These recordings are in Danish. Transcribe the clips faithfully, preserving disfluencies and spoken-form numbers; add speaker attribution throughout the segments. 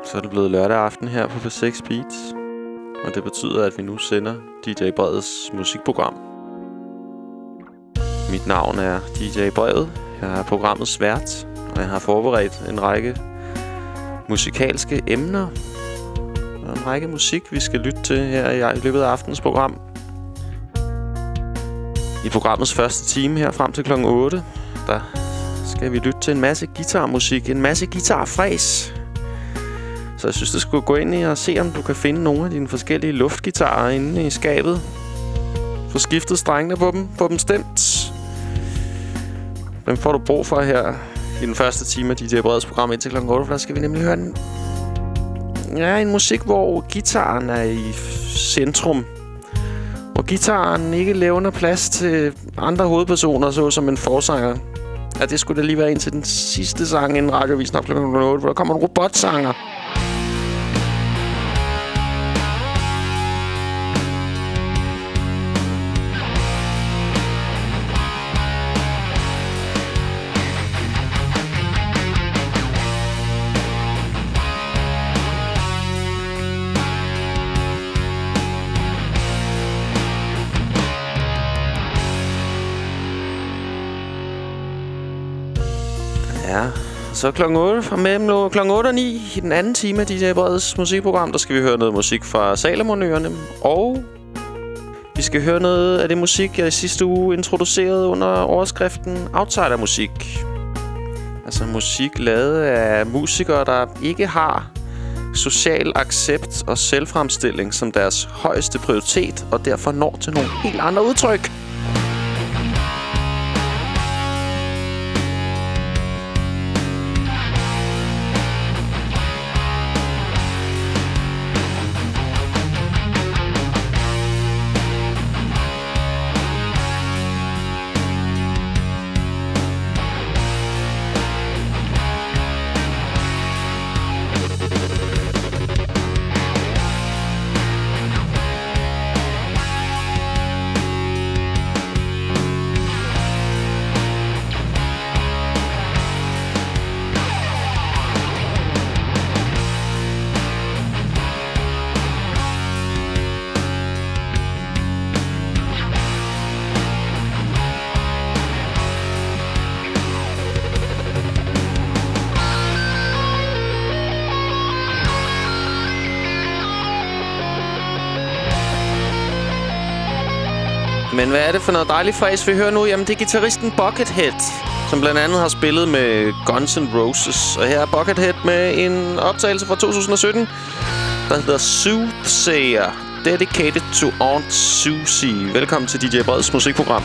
Speaker 1: Så er det blevet lørdag aften her på P seks Beats. Og det betyder, at vi nu sender D J Breds musikprogram. Mit navn er D J Brevet. Jeg er programmets vært, og jeg har forberedt en række musikalske emner og en række musik, vi skal lytte til her i løbet af aftens program. I programmets første time her frem til klokken otte, der skal vi lytte til en masse guitarmusik, en masse guitarfræs. Så jeg synes, du skulle gå ind i og se, om du kan finde nogle af dine forskellige luftgitarer inde i skabet. Få skiftet strengene på dem, få dem stemt. Dem får du brug for her i den første time af D J Breds program indtil klokken otte, for der skal vi nemlig høre en, ja, en musik, hvor guitaren er i centrum. Hvor guitaren ikke levner plads til andre hovedpersoner, såsom en forsanger. Ja, det skulle da lige være ind til den sidste sang inden radiovisen op klokken otte, hvor der kommer en robotsanger. Ja, så klokken otte, og mellem klokken otte og ni i den anden time af D J Breds musikprogram, der skal vi høre noget musik fra Salomonøerne. Og vi skal høre noget af det musik, jeg i sidste uge introducerede under overskriften Outsider-musik. Altså musik lavet af musikere, der ikke har social accept og selvfremstilling som deres højeste prioritet, og derfor når til nogle helt andre udtryk. Men hvad er det for noget dejligt fræs, vi hører nu? Jamen, det er guitaristen Buckethead, som blandt andet har spillet med Guns N' Roses. Og her er Buckethead med en optagelse fra to tusind og sytten, der hedder Soothsayer, dedicated to Aunt Susie. Velkommen til D J Breds musikprogram.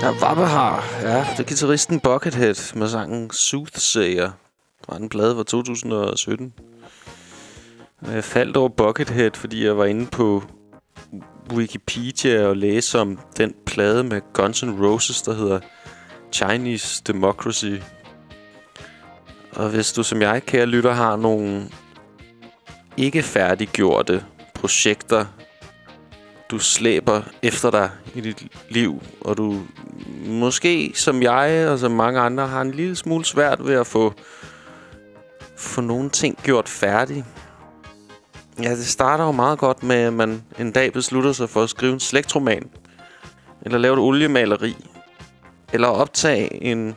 Speaker 1: Ja, Vabahar. Ja, det er guitaristen Buckethead med sangen Soothsayer. Det var en plade fra to tusind og sytten. Jeg faldt over Buckethead, fordi jeg var inde på Wikipedia og læste om den plade med Guns N' Roses, der hedder Chinese Democracy. Og hvis du som jeg, kære lytter, har nogle ikke færdiggjorte projekter, du slæber efter dig i dit liv, og du måske som jeg og som mange andre har en lille smule svært ved at få, få nogle ting gjort færdigt. Ja, det starter jo meget godt med, at man en dag beslutter sig for at skrive en slægtsroman, eller lave et oliemaleri, eller optage en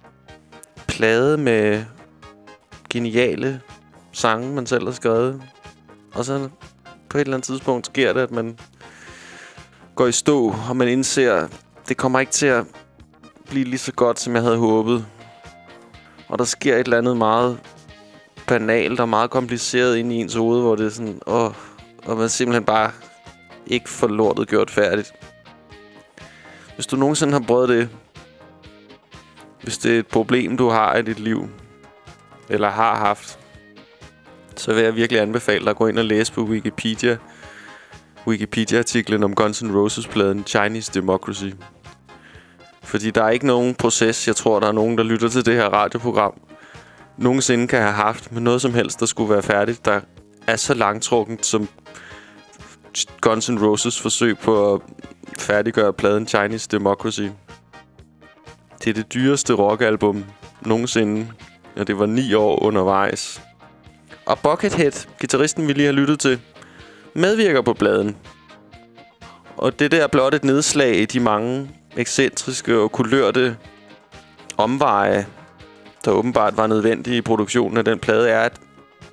Speaker 1: plade med geniale sange, man selv har skrevet. Og så på et eller andet tidspunkt sker det, at man går i stå, og man indser, at det kommer ikke til at blive lige så godt, som jeg havde håbet. Og der sker et eller andet meget banalt og meget kompliceret ind i ens hoved, hvor det er sådan, åh, og man simpelthen bare ikke får lortet gjort færdigt. Hvis du nogensinde har prøvet det, hvis det er et problem, du har i dit liv, eller har haft, så vil jeg virkelig anbefale dig at gå ind og læse på Wikipedia. Wikipedia-artiklen om Guns N' Roses-pladen Chinese Democracy. Fordi der er ikke nogen proces, jeg tror, der er nogen, der lytter til det her radioprogram, nogensinde kan have haft med noget som helst, der skulle være færdigt, der er så langtrukkent som Guns N' Roses forsøg på at færdiggøre pladen Chinese Democracy. Det er det dyreste rockalbum nogensinde, og det var ni år undervejs. Og Buckethead, guitaristen vi lige har lyttet til, medvirker på pladen. Og det der er blot et nedslag i de mange ekscentriske og kulørte omveje, der åbenbart var nødvendige i produktionen af den plade, er, at,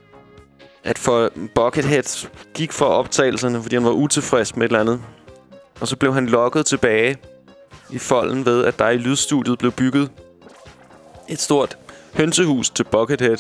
Speaker 1: at for Buckethead gik for optagelserne, fordi han var utilfreds med et eller andet. Og så blev han lokket tilbage i folden ved, at der i lydstudiet blev bygget et stort hønsehus til Buckethead.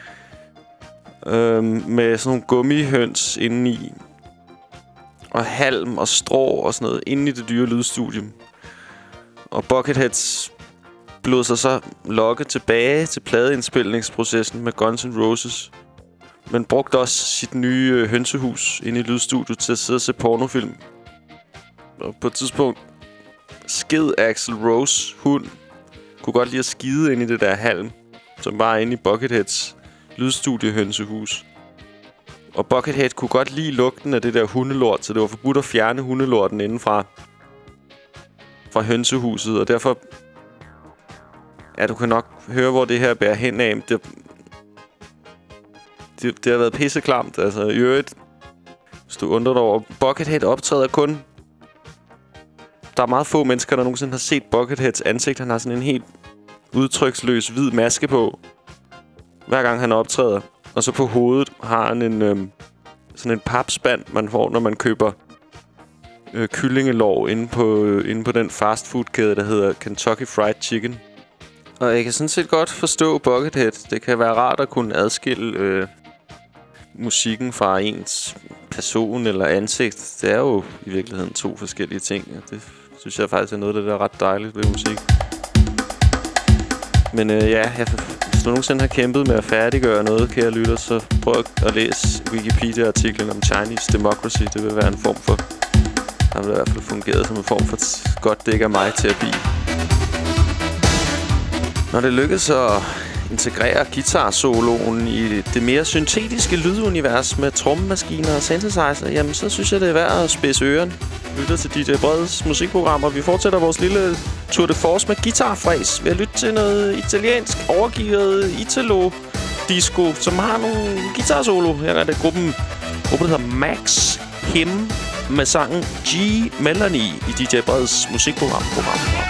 Speaker 1: Øhm, med sådan nogle gummihøns indeni. Og halm og strå og sådan noget inde i det dyre lydstudie. Og Buckethead blev sig så lokket tilbage til pladeindspilningsprocessen med Guns N' Roses. Men brugte også sit nye øh, hønsehus inde i lydstudiet til at sidde og se pornofilm. Og på et tidspunkt sked Axl Rose hund. Kunne godt lide at skide ind i det der halm, som var inde i Bucketheads lydstudiehønsehus. Og Buckethead kunne godt lide lugten af det der hundelort, så det var forbudt at fjerne hundelorten indenfra fra hønsehuset, og derfor ja, du kan nok høre, hvor det her bærer hen af. Det, det, det har været pisseklamt. Altså, i øvrigt, hvis du undrer dig over, Buckethead optræder kun... Der er meget få mennesker, der nogensinde har set Bucketheads ansigt. Han har sådan en helt udtryksløs hvid maske på, hver gang han optræder. Og så på hovedet har han en øhm, sådan en papspand, man får, når man køber øh, kyllingelår inde på, øh, inde på den fastfoodkæde, der hedder Kentucky Fried Chicken. Og jeg kan sådan set godt forstå Buckethead. Det kan være rart at kunne adskille øh, musikken fra ens person eller ansigt. Det er jo i virkeligheden to forskellige ting. Det synes jeg faktisk er noget, der er ret dejligt ved musik. Men øh, ja, jeg, hvis du nogensinde har kæmpet med at færdiggøre noget, kære lytter, så prøv at læse Wikipedia-artiklen om Chinese Democracy. Det vil være en form for... Der vil i hvert fald fungeret som en form for godt dæk af mig terapi. Når det lykkes at integrere guitar-soloen i det mere syntetiske lydunivers med trommemaskiner og synthesizer, jamen så synes jeg, det er værd at spidse øren. Lytter til D J Breds musikprogrammer. Vi fortsætter vores lille tour de force med guitarfræs ved at lytte til noget italiensk overgivet Italo-disco, som har nogle guitar-solo. Her er det gruppen, gruppen hedder Max Him med sangen G Melanie i D J Breds musikprogram. Program, program.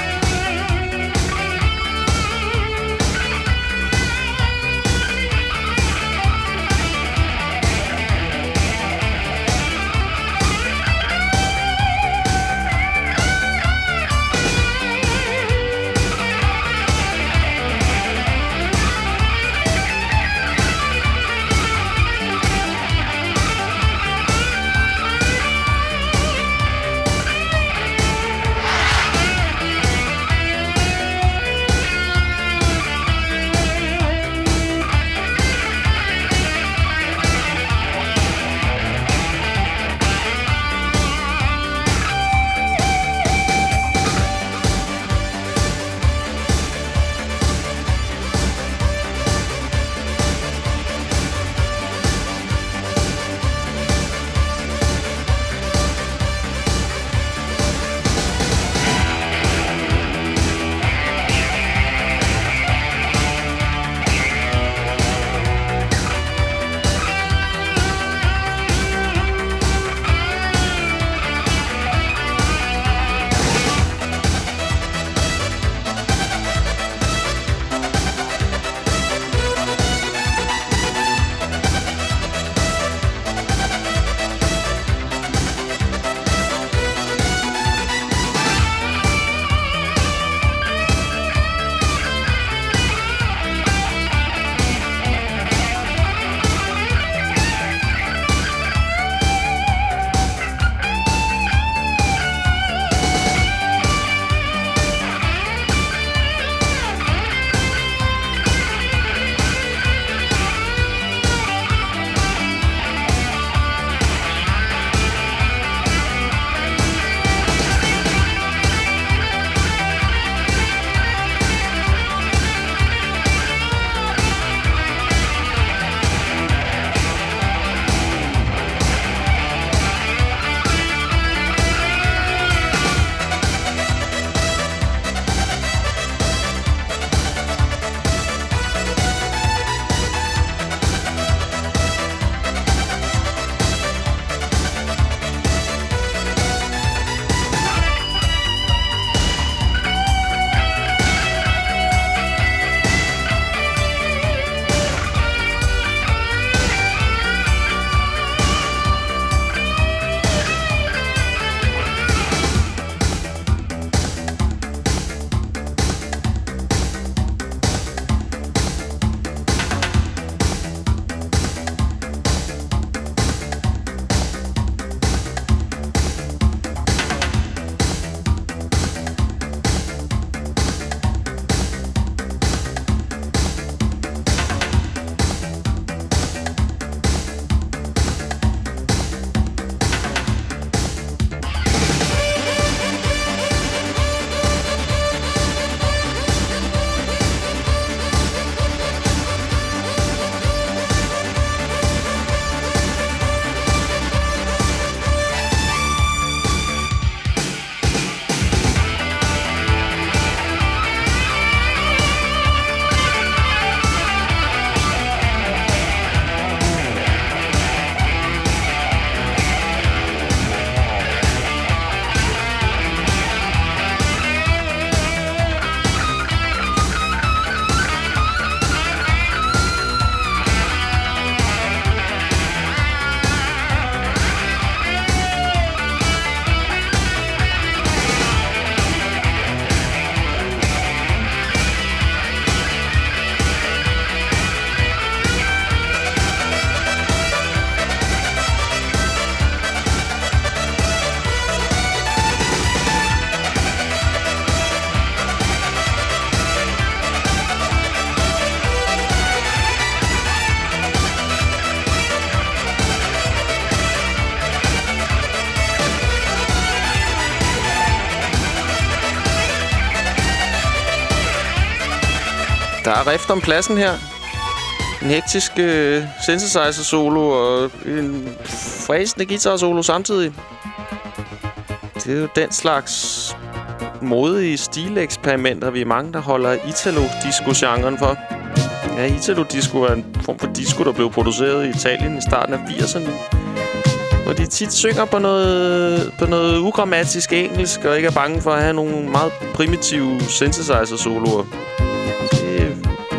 Speaker 1: Der er rift om pladsen her. En hektisk øh, synthesizer-solo og en fræsende guitar-solo samtidig. Det er jo den slags modige stileksperimenter, vi er mange, der holder Italo-disco-genren for. Ja, Italo-disco er en form for disco, der blev produceret i Italien i starten af firserne. Hvor de tit synger på noget, på noget ugrammatisk engelsk, og ikke er bange for at have nogle meget primitive synthesizer-soloer. Det...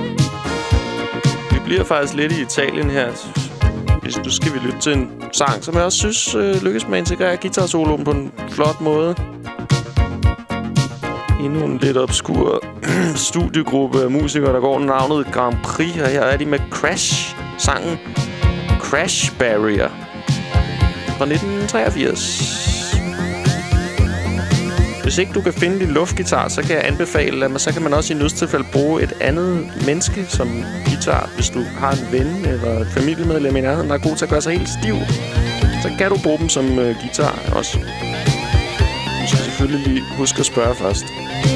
Speaker 1: Vi bliver faktisk lidt i Italien her. Hvis nu skal vi lytte til en sang, som jeg også synes øh, lykkes med at integrere guitar-soloen på en flot måde. Endnu en lidt obskur studiegruppe af musikere, der går under navnet Grand Prix. Og her er de med Crash, sangen Crash Barrier fra nitten treogfirs. Hvis ikke du kan finde din luftgitar, så kan jeg anbefale, at så kan man også i nødstilfælde bruge et andet menneske som guitar. Hvis du har en ven eller et familiemedlem i nærheden, der er god til at gøre sig helt stiv, så kan du bruge dem som uh, guitar også. Du skal selvfølgelig lige huske at spørge først.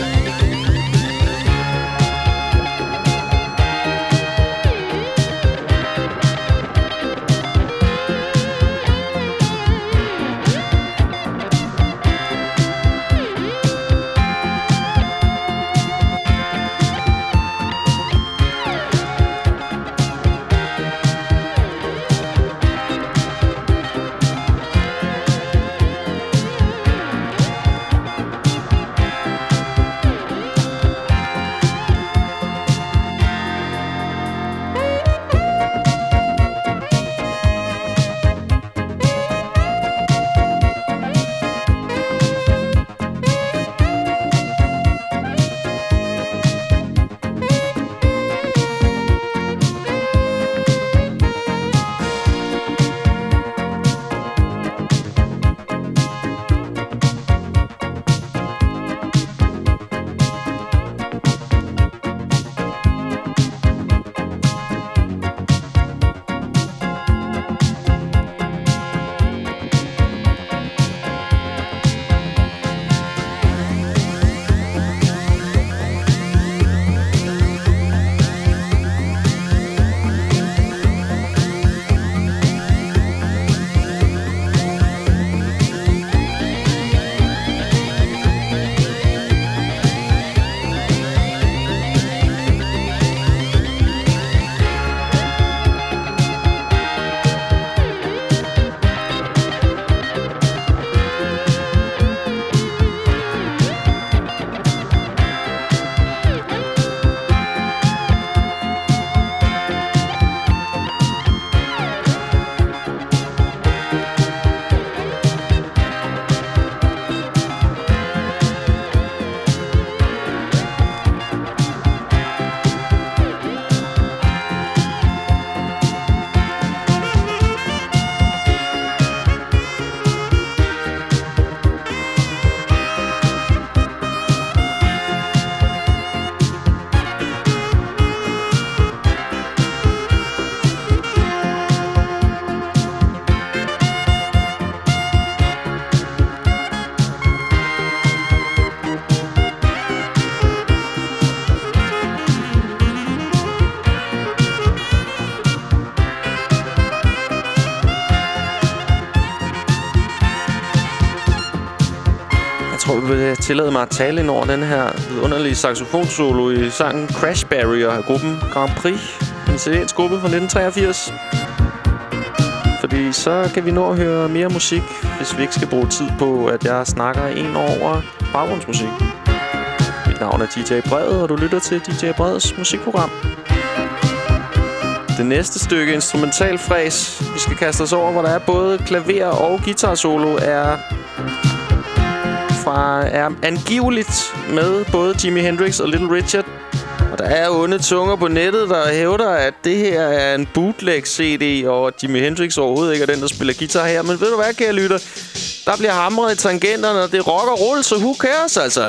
Speaker 1: vil jeg tillade mig at tale ind over den her underlige saxofonsolo i sangen Crash Barrier af gruppen Grand Prix. En italiensk gruppe fra nitten treogfirs. Fordi så kan vi nå at høre mere musik, hvis vi ikke skal bruge tid på, at jeg snakker en over baggrundsmusik. Mit navn er D J Bred, og du lytter til D J Breds musikprogram. Det næste stykke instrumentalfræs, vi skal kaste os over, hvor der er både klaver og guitar-solo, er, fra, er angiveligt med både Jimi Hendrix og Little Richard. Og der er onde tunger på nettet, der hævder, at det her er en bootleg-C D, og Jimi Hendrix overhovedet ikke er den, der spiller guitar her. Men ved du hvad, kære lytter? Der bliver hamret i tangenterne, og det rock og roll, så who cares, altså?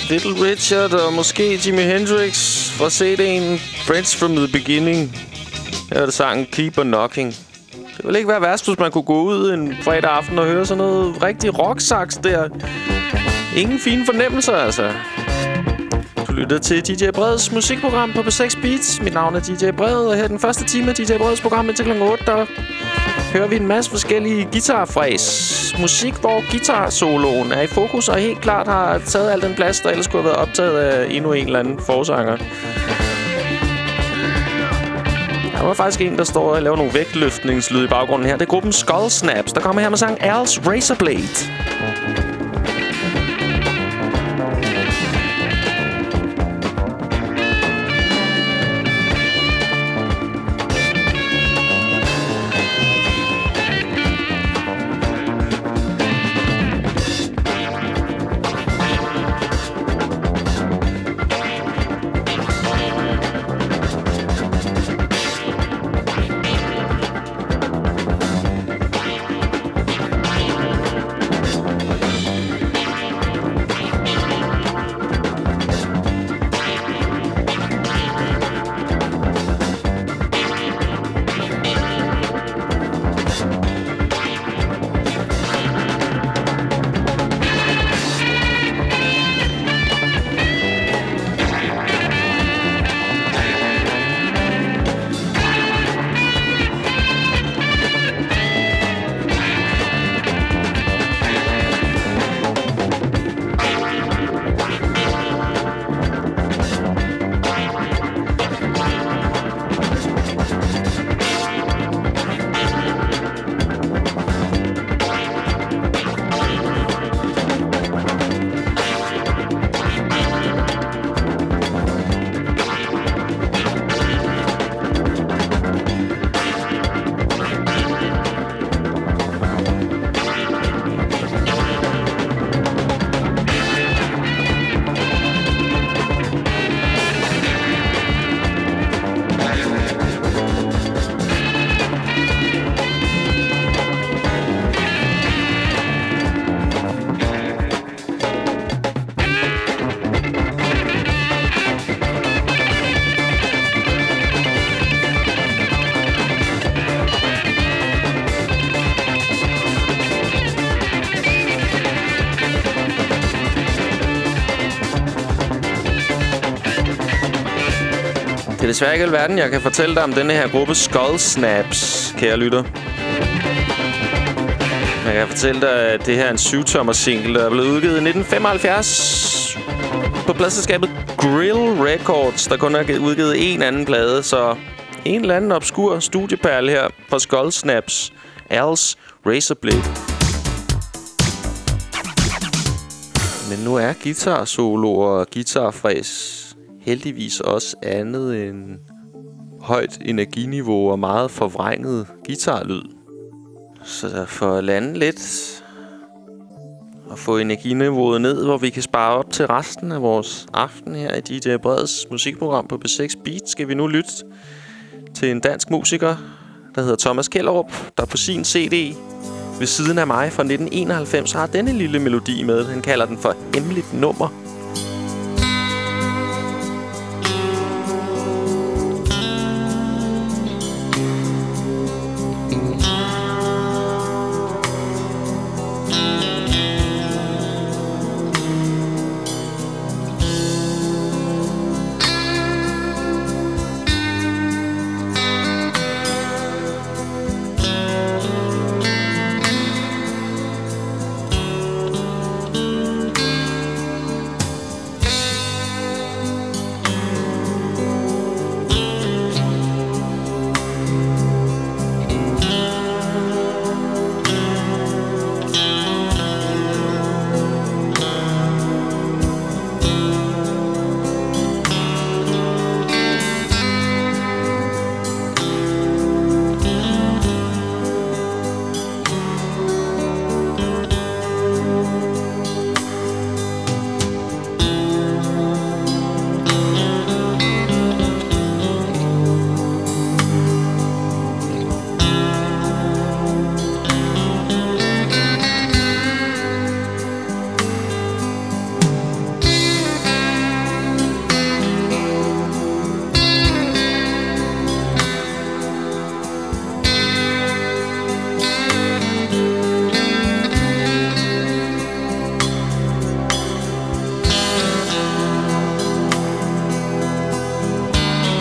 Speaker 1: Little Richard og måske Jimi Hendrix fra C D'en Friends from the Beginning. Her er det sangen Keep on Knocking. Det ville ikke være værst, hvis man kunne gå ud en fredag aften og høre sådan noget rigtig rock-sax der. Ingen fine fornemmelser, altså. Du lytter til D J Breds musikprogram på P seks Beats. Mit navn er D J Bred, og her den første time af D J Breds program indtil klokken otte, der hører vi en masse forskellige guitarfræs. Musik, hvor guitar-soloen er i fokus, og helt klart har taget al den plads, der ellers skulle have været optaget af endnu en eller anden forsanger. Der var faktisk en, der står og laver nogle vægtløftningslyde i baggrunden her. Det er gruppen Skull Snaps, der kommer her med sang Al's Razorblade. Det er desværre ikke alverden, jeg kan fortælle dig om denne her gruppe Skull Snaps, kære lytter. Jeg kan fortælle dig, at det her er en syv-tommer single, der er blevet udgivet i nitten femoghalvfjerds på pladselskabet Grill Records, der kun har udgivet en anden plade, så en eller anden obskur studieperle her fra Skull Snaps, Al's Razorblade. Men nu er guitar-soloer og guitarfræs heldigvis også andet end højt energiniveau og meget forvrænget guitarlyd. Så for at lande lidt og få energiniveauet ned, hvor vi kan spare op til resten af vores aften her i D J Breds musikprogram på P seks Beat, skal vi nu lytte til en dansk musiker, der hedder Thomas Kellerup, der på sin C D ved siden af mig fra nitten enoghalvfems har denne lille melodi med. Han kalder den for Hemmeligt Nummer.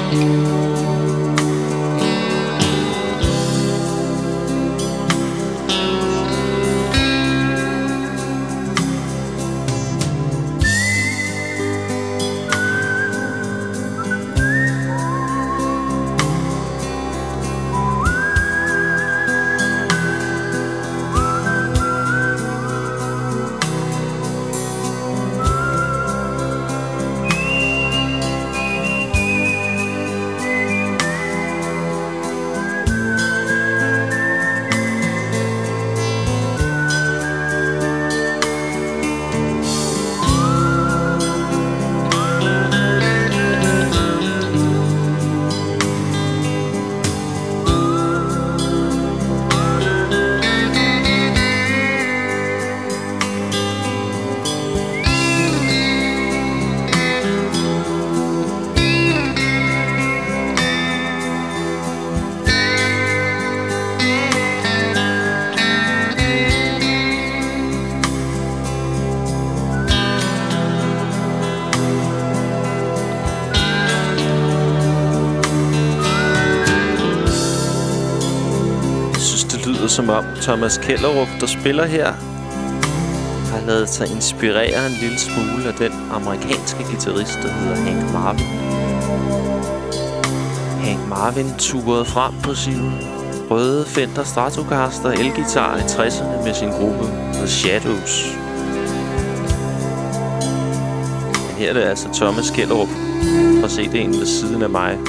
Speaker 1: Som om Thomas Kellerup, der spiller her, har ladet sig inspirere en lille smule af den amerikanske guitarist, der hedder Hank Marvin. Hank Marvin turede frem på sin røde Fender Stratocaster elgitar i tresserne med sin gruppe The Shadows. Men her er det altså Thomas Kellerup fra C D'en ved siden af mig.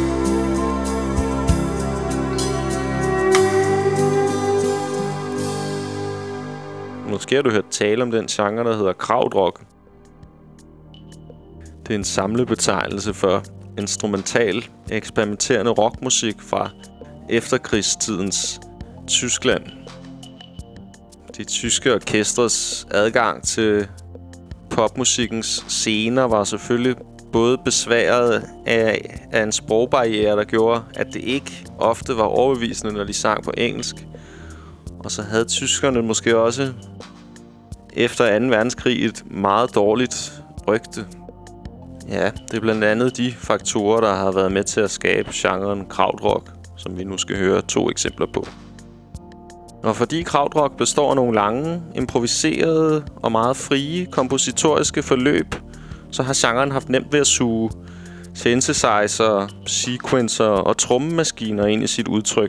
Speaker 1: Måske har du hørt tale om den genre, der hedder krautrock. Det er en samlebetegnelse for instrumental, eksperimenterende rockmusik fra efterkrigstidens Tyskland. De tyske orkestres adgang til popmusikkens scener var selvfølgelig både besværet af, af en sprogbarriere, der gjorde, at det ikke ofte var overbevisende, når de sang på engelsk. Og så havde tyskerne måske også efter anden verdenskrig et meget dårligt rygte. Ja, det er blandt andet de faktorer, der har været med til at skabe genren krautrock, som vi nu skal høre to eksempler på. Og fordi krautrock består af nogle lange, improviserede og meget frie kompositoriske forløb, så har genren haft nemt ved at suge synthesizer, sequencer og trommemaskiner ind i sit udtryk.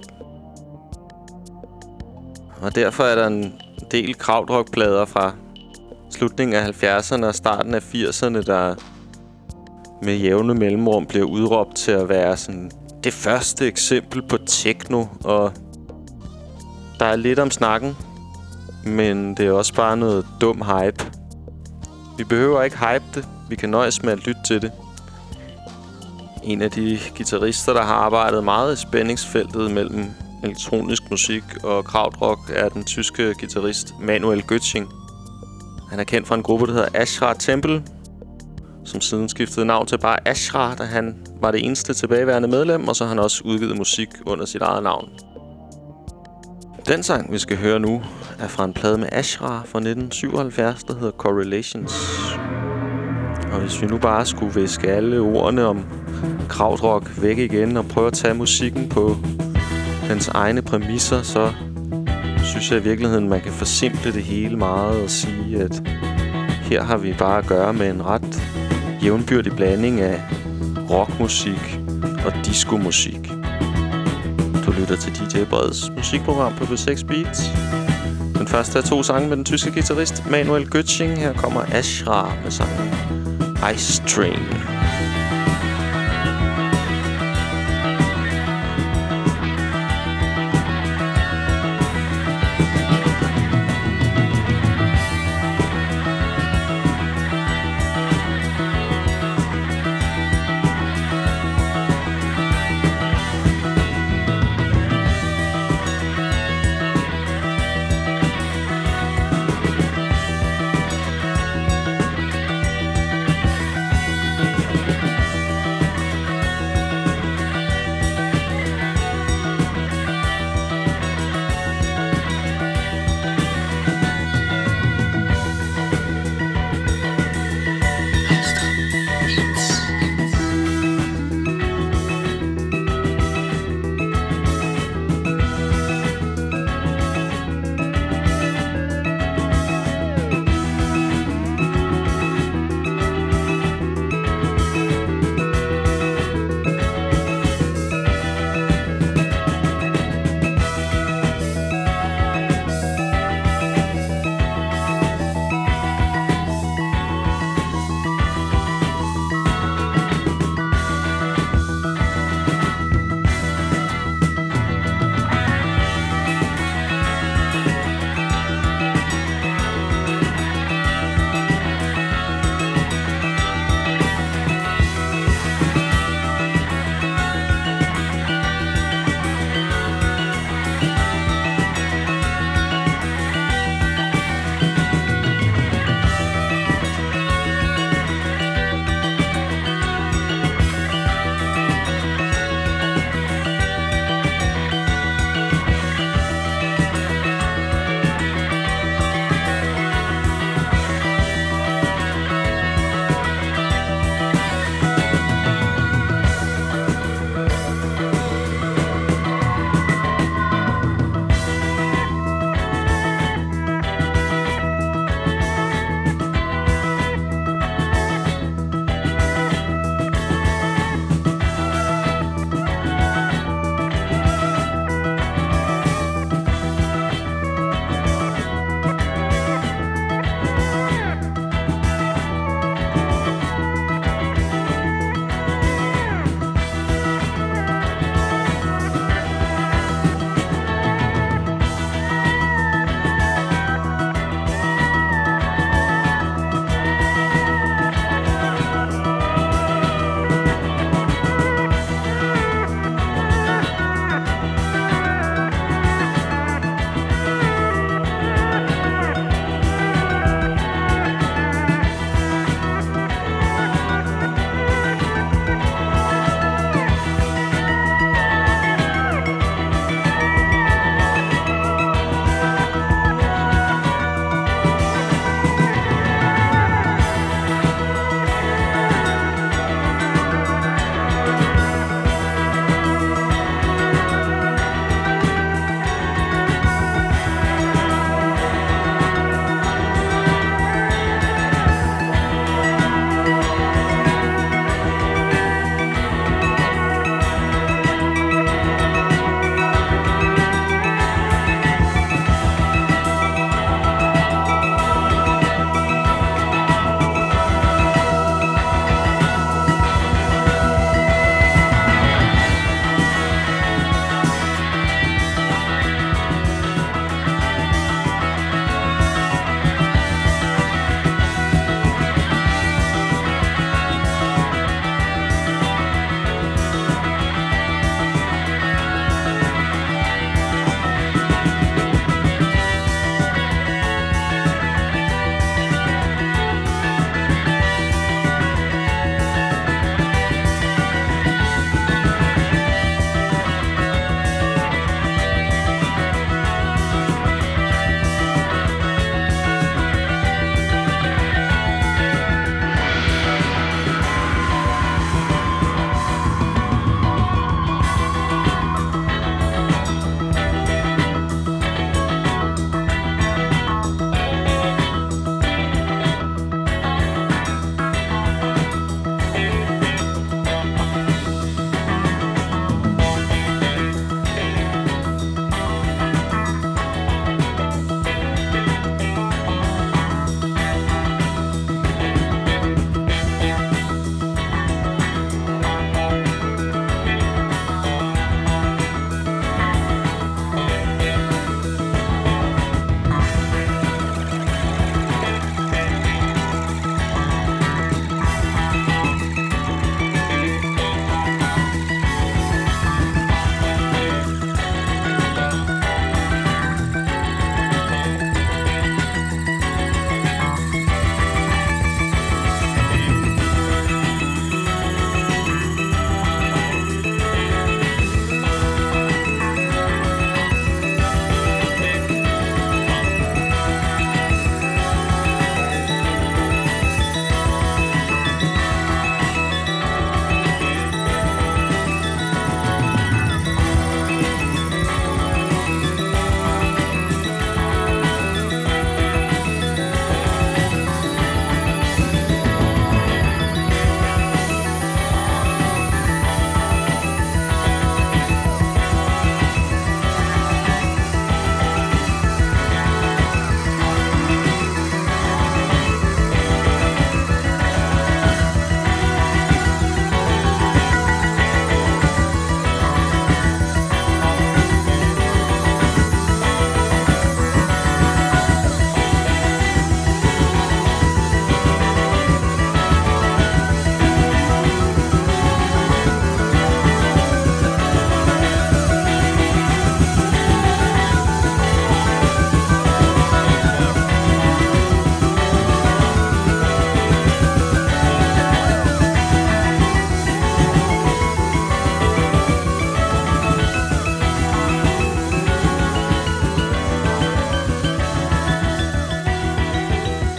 Speaker 1: Og derfor er der en del krautrock-plader fra slutningen af halvfjerdserne og starten af firserne, der med jævne mellemrum bliver udråbt til at være sådan det første eksempel på techno. Og der er lidt om snakken, men det er også bare noget dum hype. Vi behøver ikke hype det, vi kan nøjes med at lytte til det. En af de guitarister, der har arbejdet meget i spændingsfeltet mellem elektronisk musik og krautrock, er den tyske guitarist Manuel Göttsching. Han er kendt fra en gruppe, der hedder Ashra Temple, som siden skiftede navn til bare Ashra, da han var det eneste tilbageværende medlem, og så har han også udgivet musik under sit eget navn. Den sang, vi skal høre nu, er fra en plade med Ashra fra nitten syvoghalvfjerds, der hedder Correlations. Og hvis vi nu bare skulle viske alle ordene om krautrock væk igen og prøve at tage musikken på dens egne præmisser, så synes jeg i virkeligheden, man kan forsimple det hele meget og sige, at her har vi bare at gøre med en ret jævnbyrdig blanding af rockmusik og diskomusik. Du lytter til D J Breds musikprogram på B seks Beats. Den første af to sange med den tyske guitarist Manuel Göttsching. Her kommer Ashra med sangen Ice Train.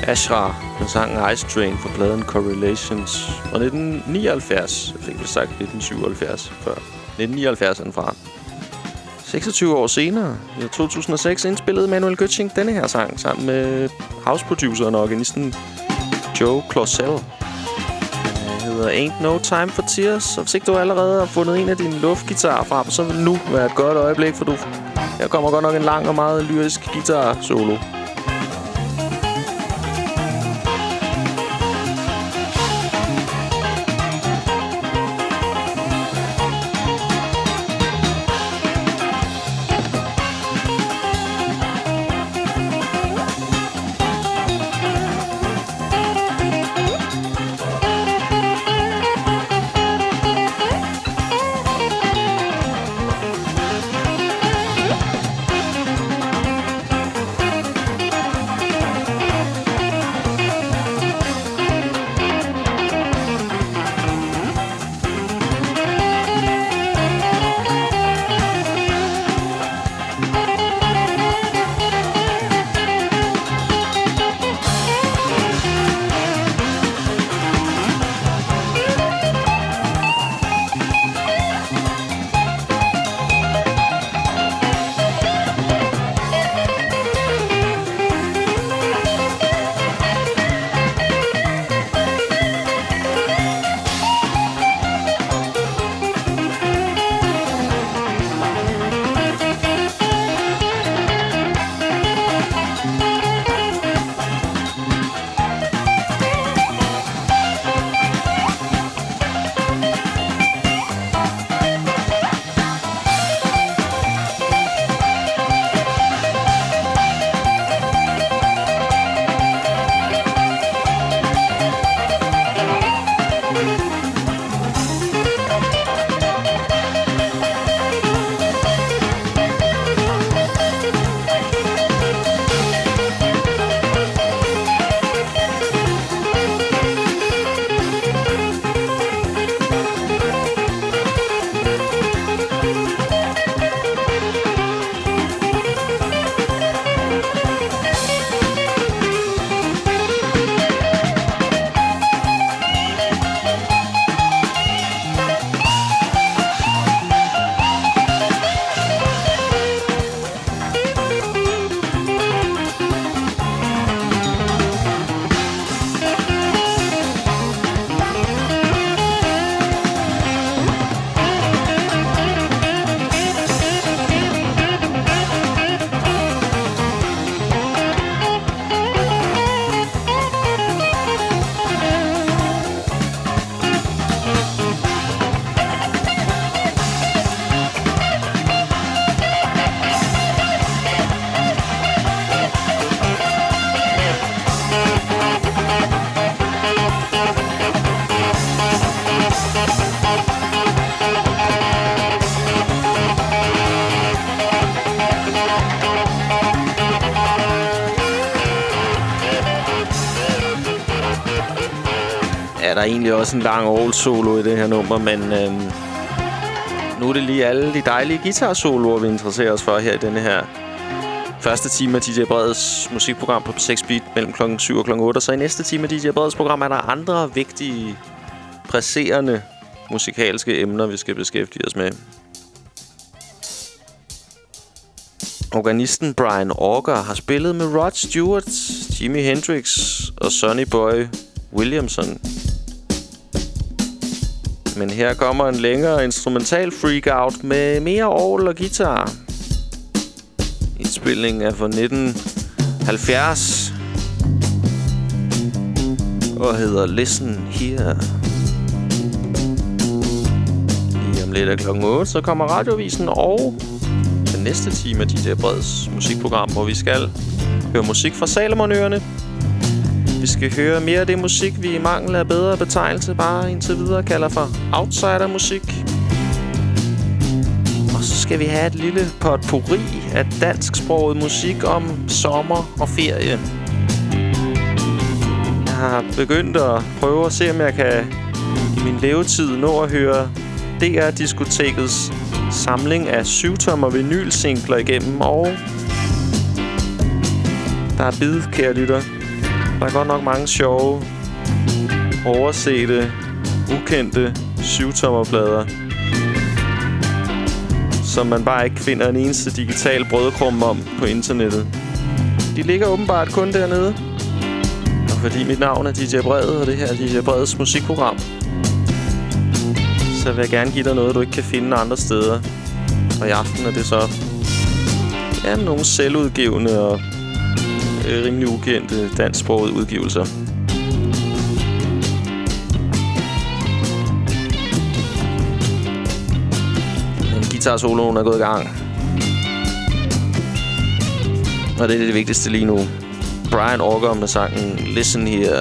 Speaker 1: Ashra med sangen Ice Train fra pladen Correlations fra nitten nioghalvfjerds. Jeg fik vel sagt nitten syvoghalvfjerds før. nitten nioghalvfjerds er den fra. seksogtyve år senere, i to tusind og seks, indspillede Manuel Göttsching denne her sang sammen med houseproduceren og organisten Joe Claussell. Den hedder Ain't No Time for Tears. Og hvis ikke du allerede har fundet en af dine luftgitarer frem, så vil nu være et godt øjeblik, for du... Her kommer godt nok en lang og meget lyrisk guitar-solo. Der er egentlig også en lang old solo i det her nummer, men øhm, nu er det lige alle de dejlige guitar-soloer, vi interesserer os for her i denne her første time af D J Breds musikprogram på seks Beat mellem klokken syv og klokken otte. Og så i næste time af D J Breds program er der andre vigtige, presserende musikalske emner, vi skal beskæftige os med. Organisten Brian Auger har spillet med Rod Stewart, Jimi Hendrix og Sonny Boy Williamson. Men her kommer en længere instrumental freak-out med mere orgel og guitar. Indspilningen er fra nitten halvfjerds og hedder Listen Here. Lige om lidt af klokken otte, så kommer Radioavisen og den næste time af D J Breds musikprogram, hvor vi skal høre musik fra Salomonøerne. Vi skal høre mere af det musik, vi i mangel af bedre betegnelse bare indtil videre kalder for outsider-musik. Og så skal vi have et lille potpourri af dansksproget musik om sommer og ferie. Jeg har begyndt at prøve at se, om jeg kan i min levetid nå at høre D R-diskotekets samling af syvtommer vinylsingler igennem. Og der er bid, kære lytter. Der er godt nok mange sjove, oversete, ukendte syvtommerplader, som man bare ikke finder en eneste digital brødkrumme om på internettet. De ligger åbenbart kun dernede. Og fordi mit navn er D J Brede, og det her er D J Bredes musikprogram, så vil jeg gerne give dig noget, du ikke kan finde andre steder. Og i aften er det så ja, nogle selvudgivende og øh, rimelig ukendte dansksprogede udgivelser. Guitar-soloen er gået i gang. Og det er det vigtigste lige nu. Brian Auger med sangen Listen Here.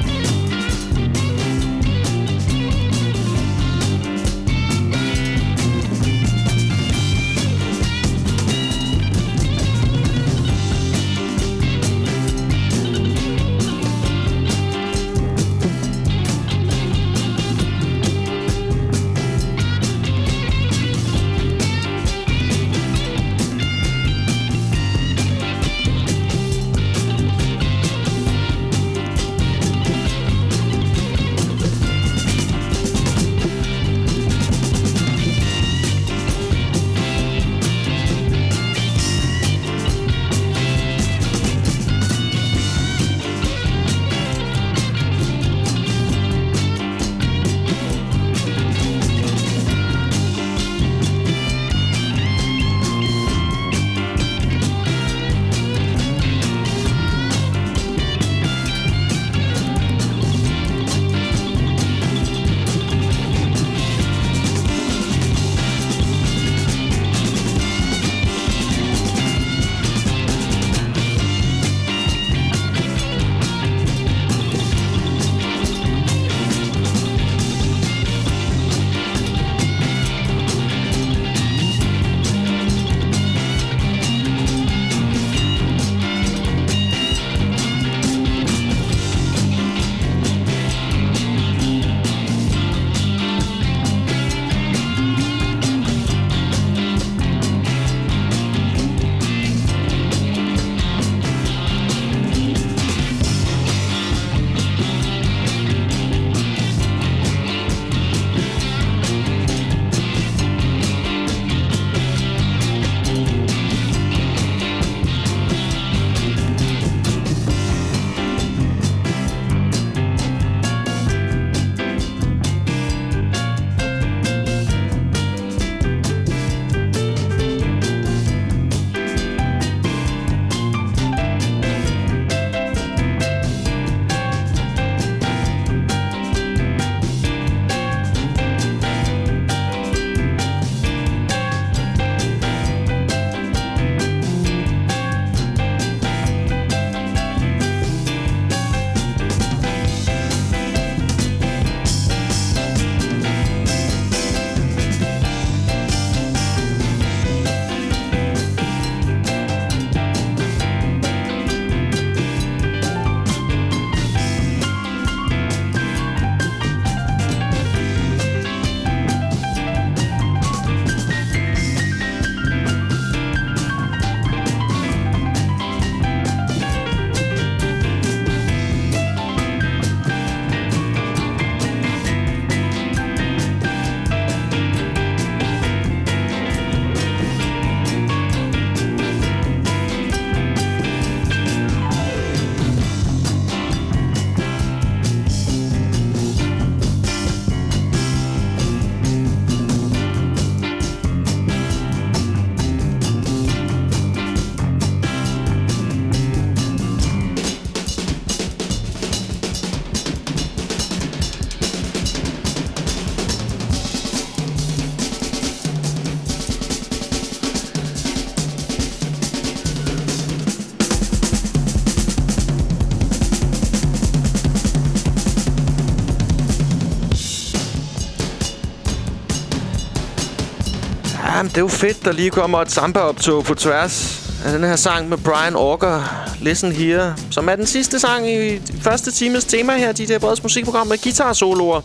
Speaker 2: Jamen, det er jo fedt, der lige kommer et samba-optog på tværs af den her sang med Brian Auger, Listen Here, som er den sidste sang i første times tema her, D J Bredes musikprogram med guitar-soloer.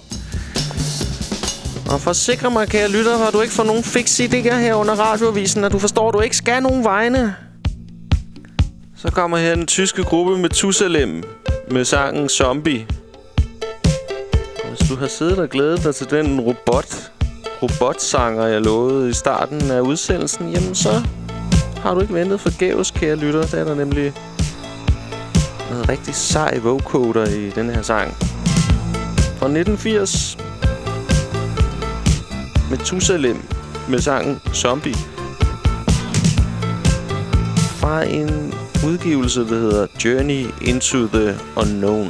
Speaker 2: Og for at sikre mig, kære lytter, at du ikke får nogen fix idéer her under radioavisen, at du forstår, at du ikke skal nogen vegne, så kommer her den tyske gruppe Methusalem
Speaker 1: med sangen Zombie. Hvis du har siddet og glædet dig til den robot, robotsanger, jeg lovede i starten af udsendelsen, jamen så har du ikke ventet forgæves, kære lytter. Der er der nemlig noget rigtig sej vocoder i den her sang. Fra nitten firs. Methusalem med sangen Zombie. Fra en udgivelse, der hedder Journey into the Unknown.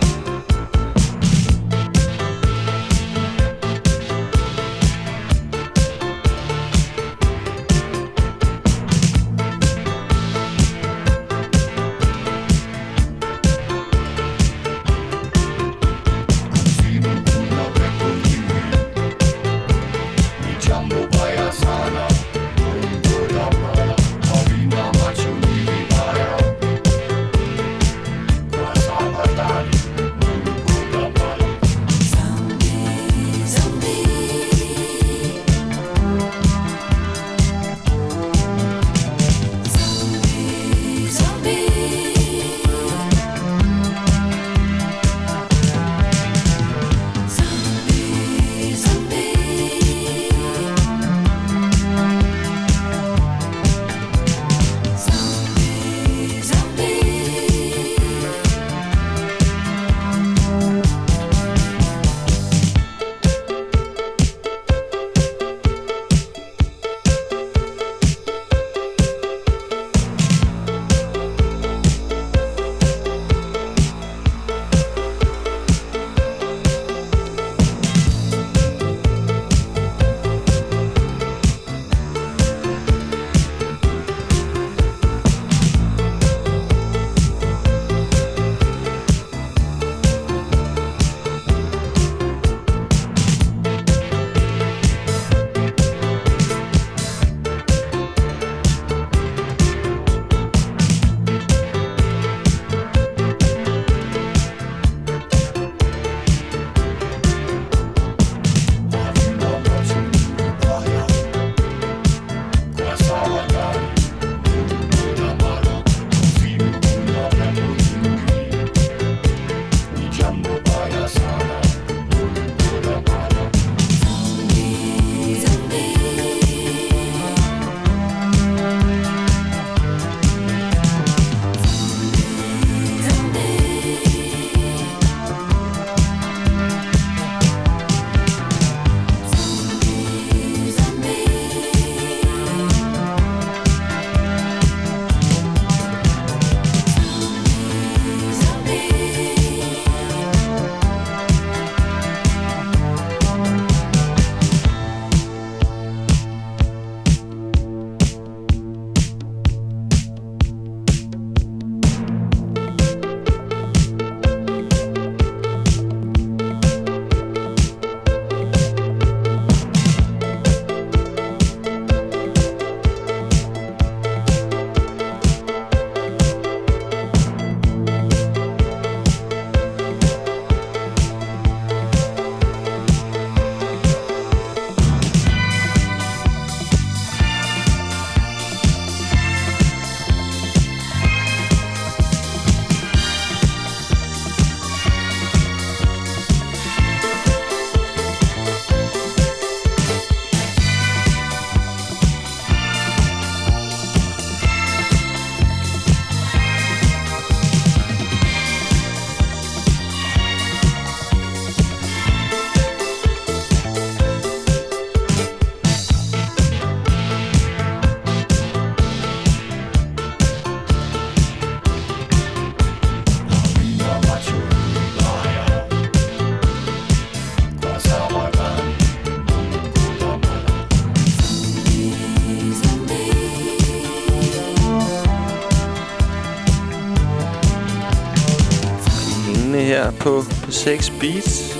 Speaker 1: her på P seks Beat.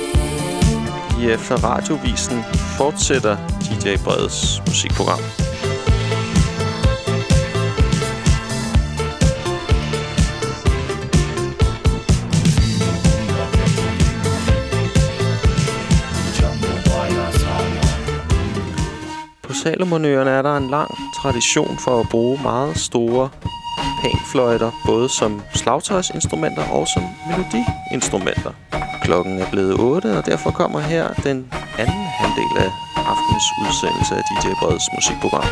Speaker 1: I efter radiovisen fortsætter D J Breds musikprogram. På Salomonøerne er der en lang tradition for at bruge meget store panfløjter, både som slagtøjsinstrumenter og som melodiinstrumenter. Klokken er blevet otte, og derfor kommer her den anden halvdel af aftens udsendelse af D J Breds musikprogram.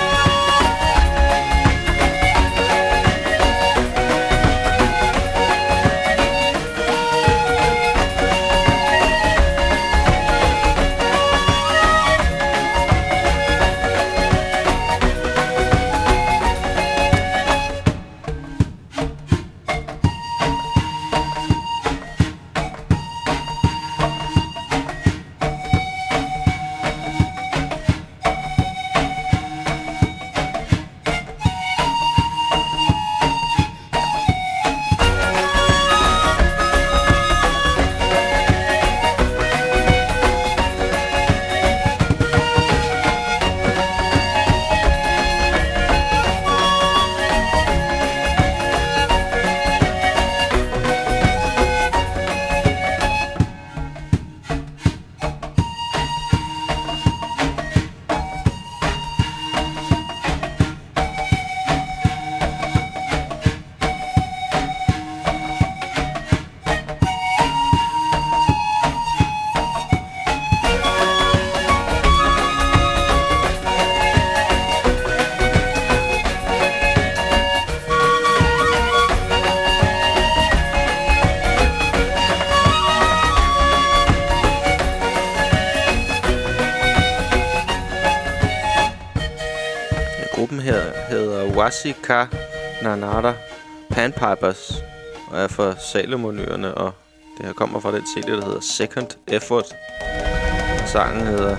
Speaker 1: Wasika Nanada Panpipers og er for Salomonøerne, og det her kommer fra den C D, der hedder Second Effort. Sangen hedder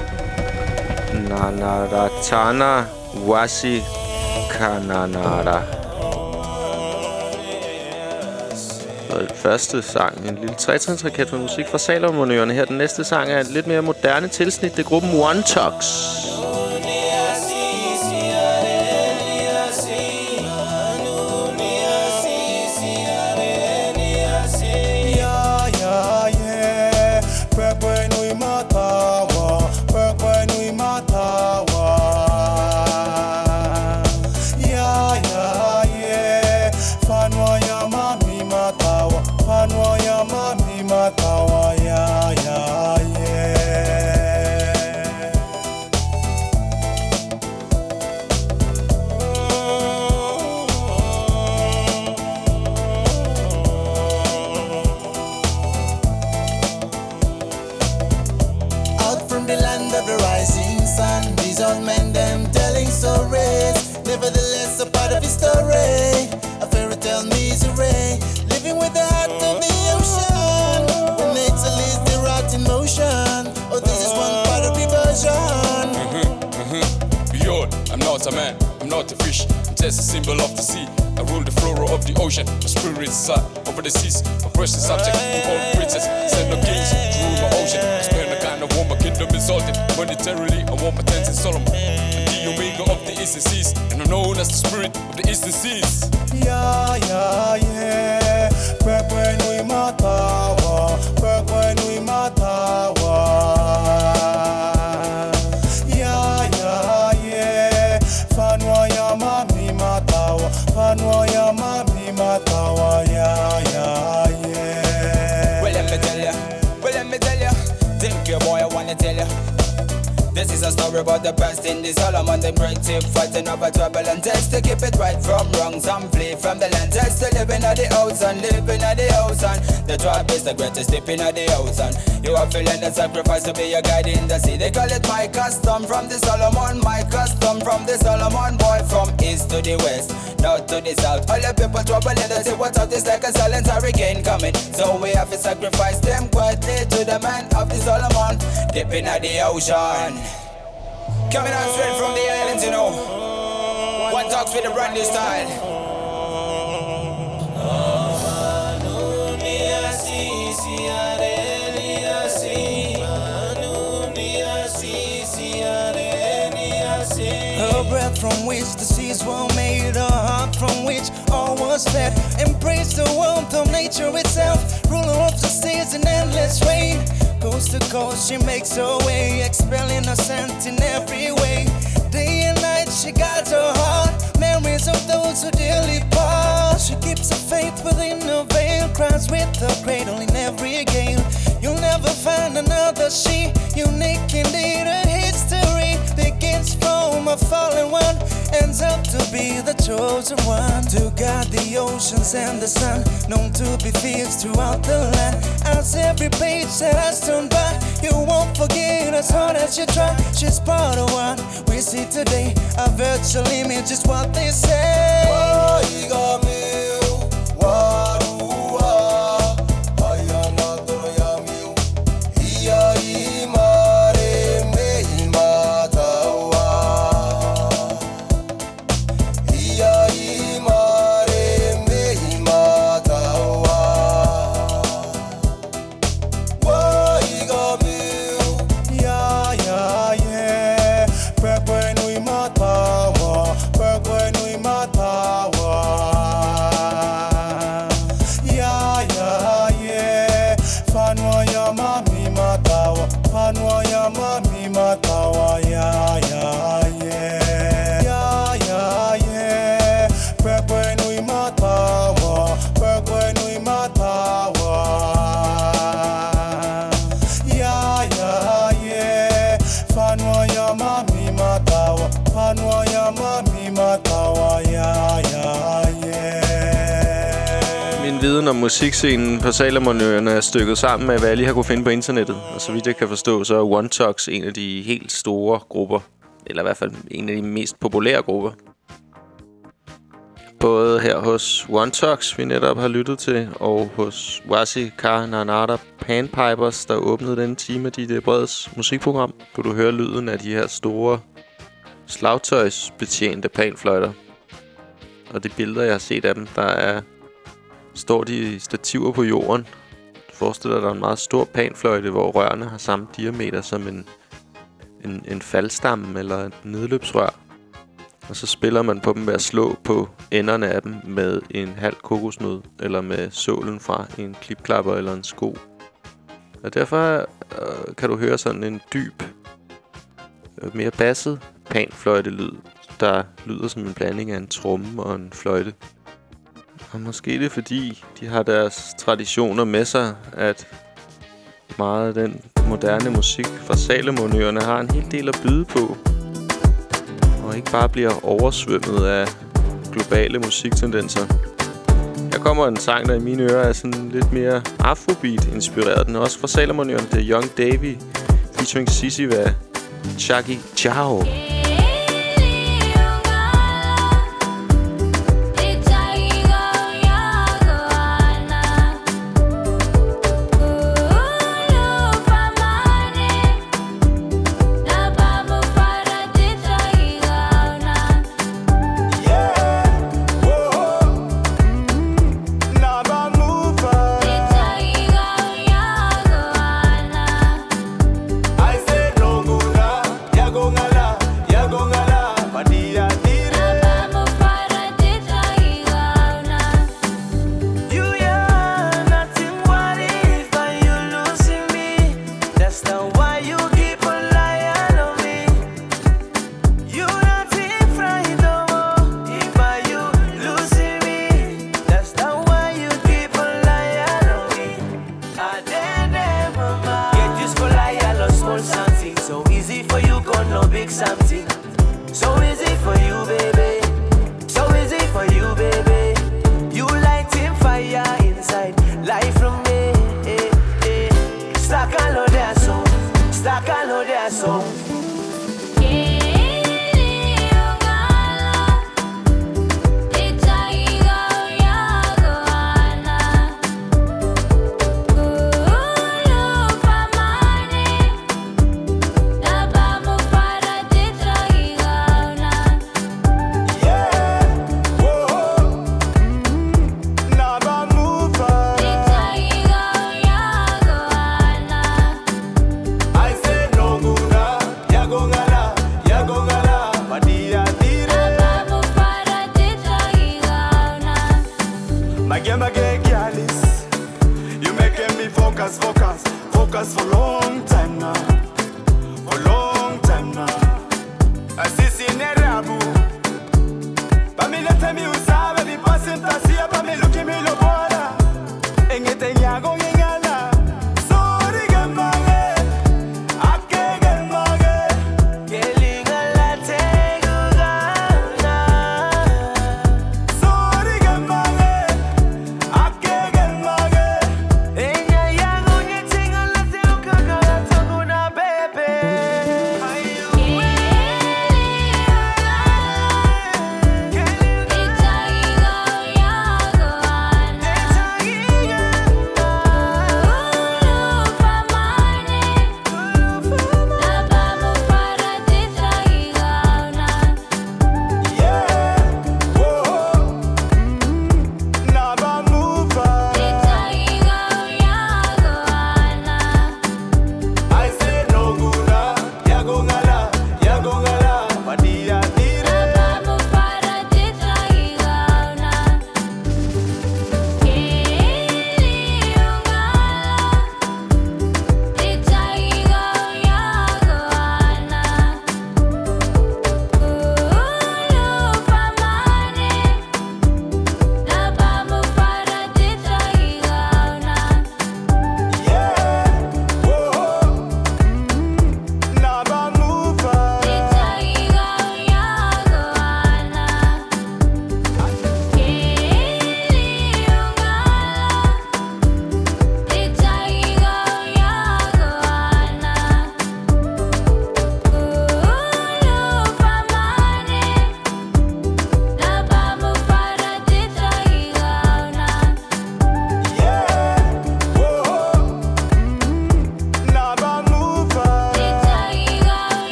Speaker 1: Nanaratana Wasika Nanada. Og den første sang, en lille tre-trinsraket med musik fra Salomonøerne. Her den næste sang er et lidt mere moderne tilsnit. Det er gruppen One Tox.
Speaker 3: A man, I'm not a fish, I'm just a symbol of the sea. I rule the flora of the ocean, my spirit is uh, over the seas. My person subject to all creatures, send no kings to rule my ocean. I spend the kind of war my kingdom is salted. Monetarily, I want my tents in Solomon. I'm the omega of the eastern seas, and I'm known as the spirit of the eastern seas.
Speaker 4: Yeah, yeah, yeah. Back when we matawa, back when we matawa. Panwa ya mami matawa ya ya yeah.
Speaker 5: Well, let me tell ya, well, let me tell ya. Think your boy, I wanna tell ya. This is a story about the past in the Solomon. Them great tip fighting over trouble and test to keep it right from wrong. Some flee from the land, test to living at the ocean, living at the ocean. The tribe is the greatest stepping at the ocean. You are feeling the sacrifice to be your guide in the sea. They call it my custom from the Solomon, my custom from the Solomon boy. From east to the west, north to the south. All the people trouble in the sea. What's out is like a silent hurricane coming. So we have to sacrifice them quietly to the man of the Solomon, dipping at the ocean. Coming out straight from the islands, you know. One Tox with a brand new style.
Speaker 6: A breath from which the seas were made, a heart from which all was fed. Embrace the warmth of nature itself, ruler of the seas in endless rain. Coast to coast she makes her way, expelling her scent in every way. Day and night she guides her heart, memories of those who dearly part. the cradle in every gale. You'll never find another she, unique indeed. Her history begins from a fallen one, ends up to be the chosen one. To guard the oceans and the sun, known to be fierce throughout the land. As every page that has turned by, you won't forget as hard as you try. She's part of what we see today. A virtual image is what they say.
Speaker 4: Why you got me? Why do
Speaker 1: Min viden om musikscenen på Salomonøerne er stykket sammen med, hvad jeg lige har kunne finde på internettet. Og så vidt jeg kan forstå, så er One Tox en af de helt store grupper. Eller i hvert fald en af de mest populære grupper. Både her hos One Tox, vi netop har lyttet til, og hos Wasi Karnanada Panpipers, der åbnede den time af D J Breds musikprogram, kunne du høre lyden af de her store slagtøjsbetjente panfløjter. Og de billeder, jeg har set af dem, der er står de i stativer på jorden. Du forestiller dig en meget stor panfløjte, hvor rørene har samme diameter som en, en, en faldstamme eller et nedløbsrør. Og så spiller man på dem ved at slå på enderne af dem med en halv kokosnød, eller med sålen fra en klipklapper eller en sko. Og derfor øh, kan du høre sådan en dyb, øh, mere basset panfløjtelyd, der lyder som en blanding af en tromme og en fløjte. Og måske det er fordi, de har deres traditioner med sig, at meget af den moderne musik fra Salomonøerne har en hel del at byde på. Og ikke bare bliver oversvømmet af globale musiktendenser. Her kommer en sang, der i mine ører er sådan lidt mere afrobeat-inspireret. Den er også fra Salomonøerne. Det er Young Davy featuring Sisiva, Chagi Ciao.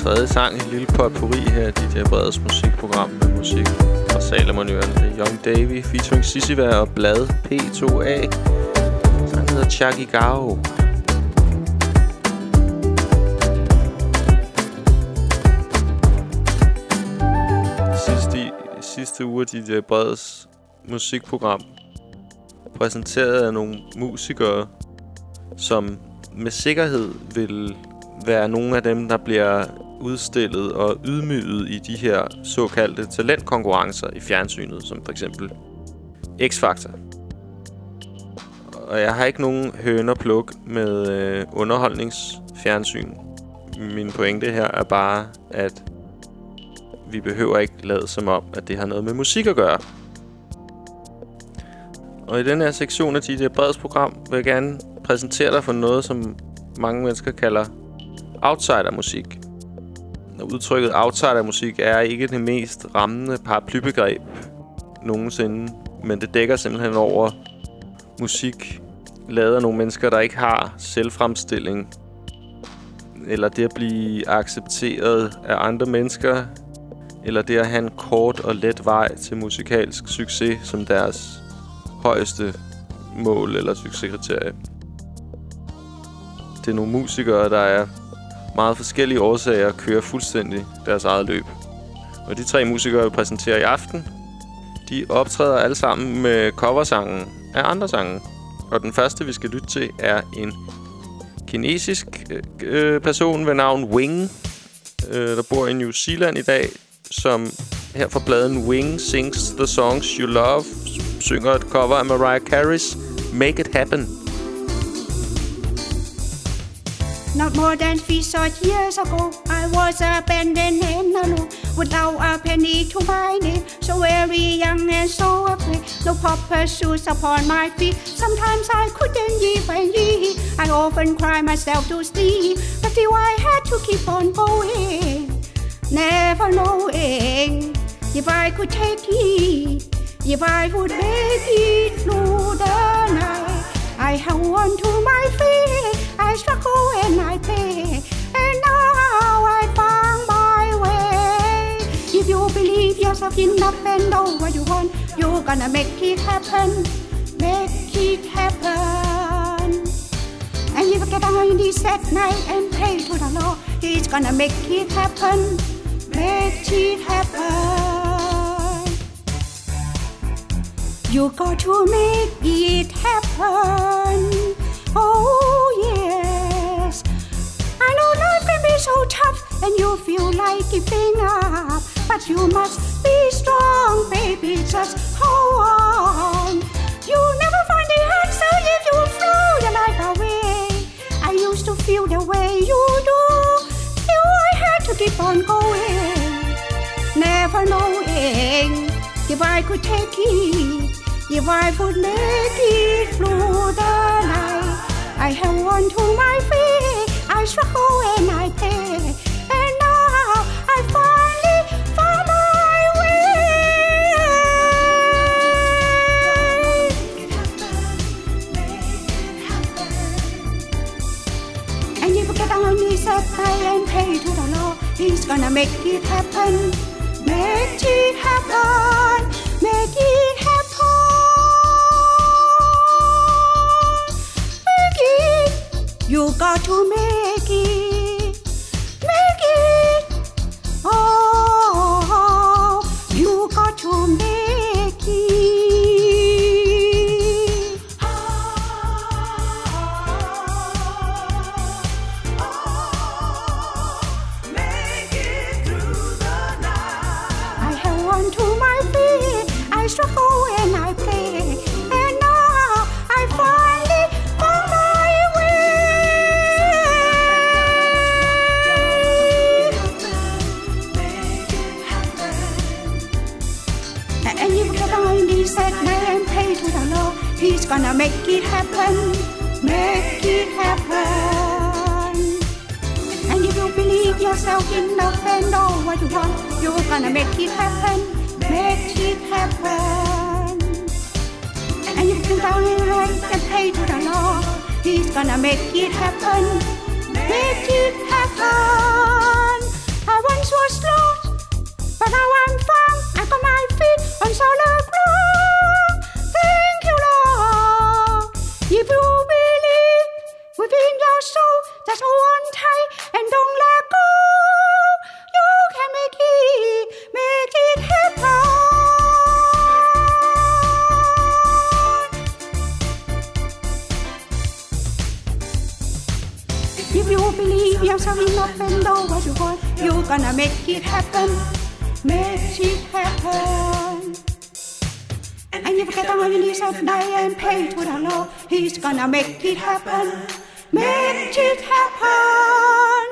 Speaker 1: Tredje sang, en lille potpourri her i D J Breds musikprogram med musik fra Salomon-øerne. Det er Young Davy featuring Sissivær og Blad P to A. Sangen hedder Chagigao. Sidste, sidste uge af D J Breds musikprogram præsenteret af nogle musikere, som med sikkerhed vil være nogle af dem, der bliver udstillet og ydmyget i de her såkaldte talentkonkurrencer i fjernsynet, som for eksempel X-Factor. Og jeg har ikke nogen høner pluk med øh, underholdningsfjernsyn. Min pointe her er bare, at vi behøver ikke lade som om, at det har noget med musik at gøre. Og i den her sektion af D J Breds program vil jeg gerne præsentere dig for noget, som mange mennesker kalder outsidermusik. Udtrykket outsidermusik er ikke det mest rammende paraplybegreb nogensinde, men det dækker simpelthen over musik lavet af nogle mennesker, der ikke har selvfremstilling, eller det at blive accepteret af andre mennesker, eller det at have en kort og let vej til musikalsk succes som deres højeste mål eller succeskriterie. Det er nogle musikere, der er meget forskellige årsager kører fuldstændig deres eget løb. Og de tre musikere, vi præsenterer i aften, de optræder alle sammen med coversangen af andre sange. Og den første, vi skal lytte til, er en kinesisk øh, person ved navn Wing, øh, der bor i New Zealand i dag, som her fra pladen Wing Sings the Songs You Love synger et cover af Mariah Carey's Make It Happen.
Speaker 7: Not more than three short years ago, I was abandoned and alone, without a penny to my name, so very young and so afraid. No proper shoes upon my feet. Sometimes I couldn't even eat. I often cry myself to sleep, but still I had to keep on going, never knowing if I could take it, if I would make it through the night. I held on to my feet, I struggle and I pay, and now I found my way. If you believe yourself enough and know what you want, you're gonna make it happen, make it happen. And if you get on this at night and pray to the Lord, He's gonna make it happen, make it happen. You got to make it happen. Oh yes. I know life can be so tough and you feel like giving up, but you must be strong, baby, just hold on. You'll never find the answer if you throw your life away. I used to feel the way you do, still I had to keep on going, never knowing if I could take it, if I would make it through the night. I held on to my feet, I struggle and I pay, and now I finally found my way. And if you get on your knees at night and pray to the Lord, He's gonna make it happen, make it happen, make it happen. You got to make it, make it, oh, you got to make it. Oh, oh, make it through the night. I held on to my feet, I struggle and I play, and now I finally found my at night and pray to the Lord, He's gonna make it happen, make it happen. And if you believe yourself enough and know what you want, you're gonna make it happen, make it happen. And if you down and pray to the Lord, He's gonna make it happen, make it happen, so enough and know what you want. You're gonna make it happen, make it happen. And if you get on your knees and die and pray to the Lord, He's gonna make it happen, make it happen.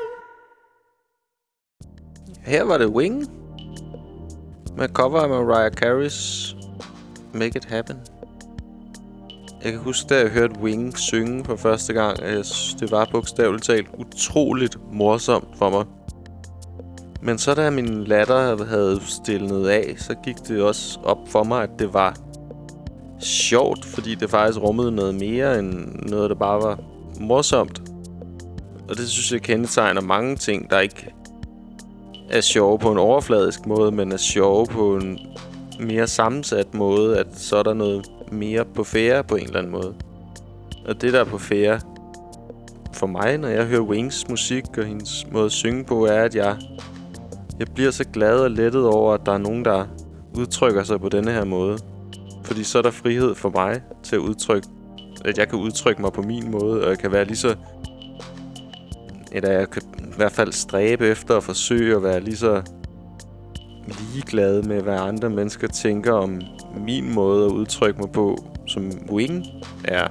Speaker 1: Her var det Wing med cover af Mariah Carey's Make It Happen. Jeg kan huske, da jeg hørte Wing synge for første gang, at det var bogstaveligt talt utroligt morsomt for mig. Men så da min latter havde stillet af, så gik det også op for mig, at det var sjovt, fordi det faktisk rummede noget mere end noget, der bare var morsomt. Og det synes jeg kendetegner mange ting, der ikke er sjove på en overfladisk måde, men er sjove på en mere sammensat måde, at så er der noget mere på fære på en eller anden måde. Og det der er på fære for mig, når jeg hører Wings musik og hendes måde at synge på, er, at jeg, jeg bliver så glad og lettet over, at der er nogen, der udtrykker sig på denne her måde. Fordi så er der frihed for mig til at udtrykke, at jeg kan udtrykke mig på min måde, og jeg kan være lige så... Eller jeg kan i hvert fald stræbe efter at forsøge at være lige så ligeglad med, hvad andre mennesker tænker om min måde at udtrykke mig på, som Wing er.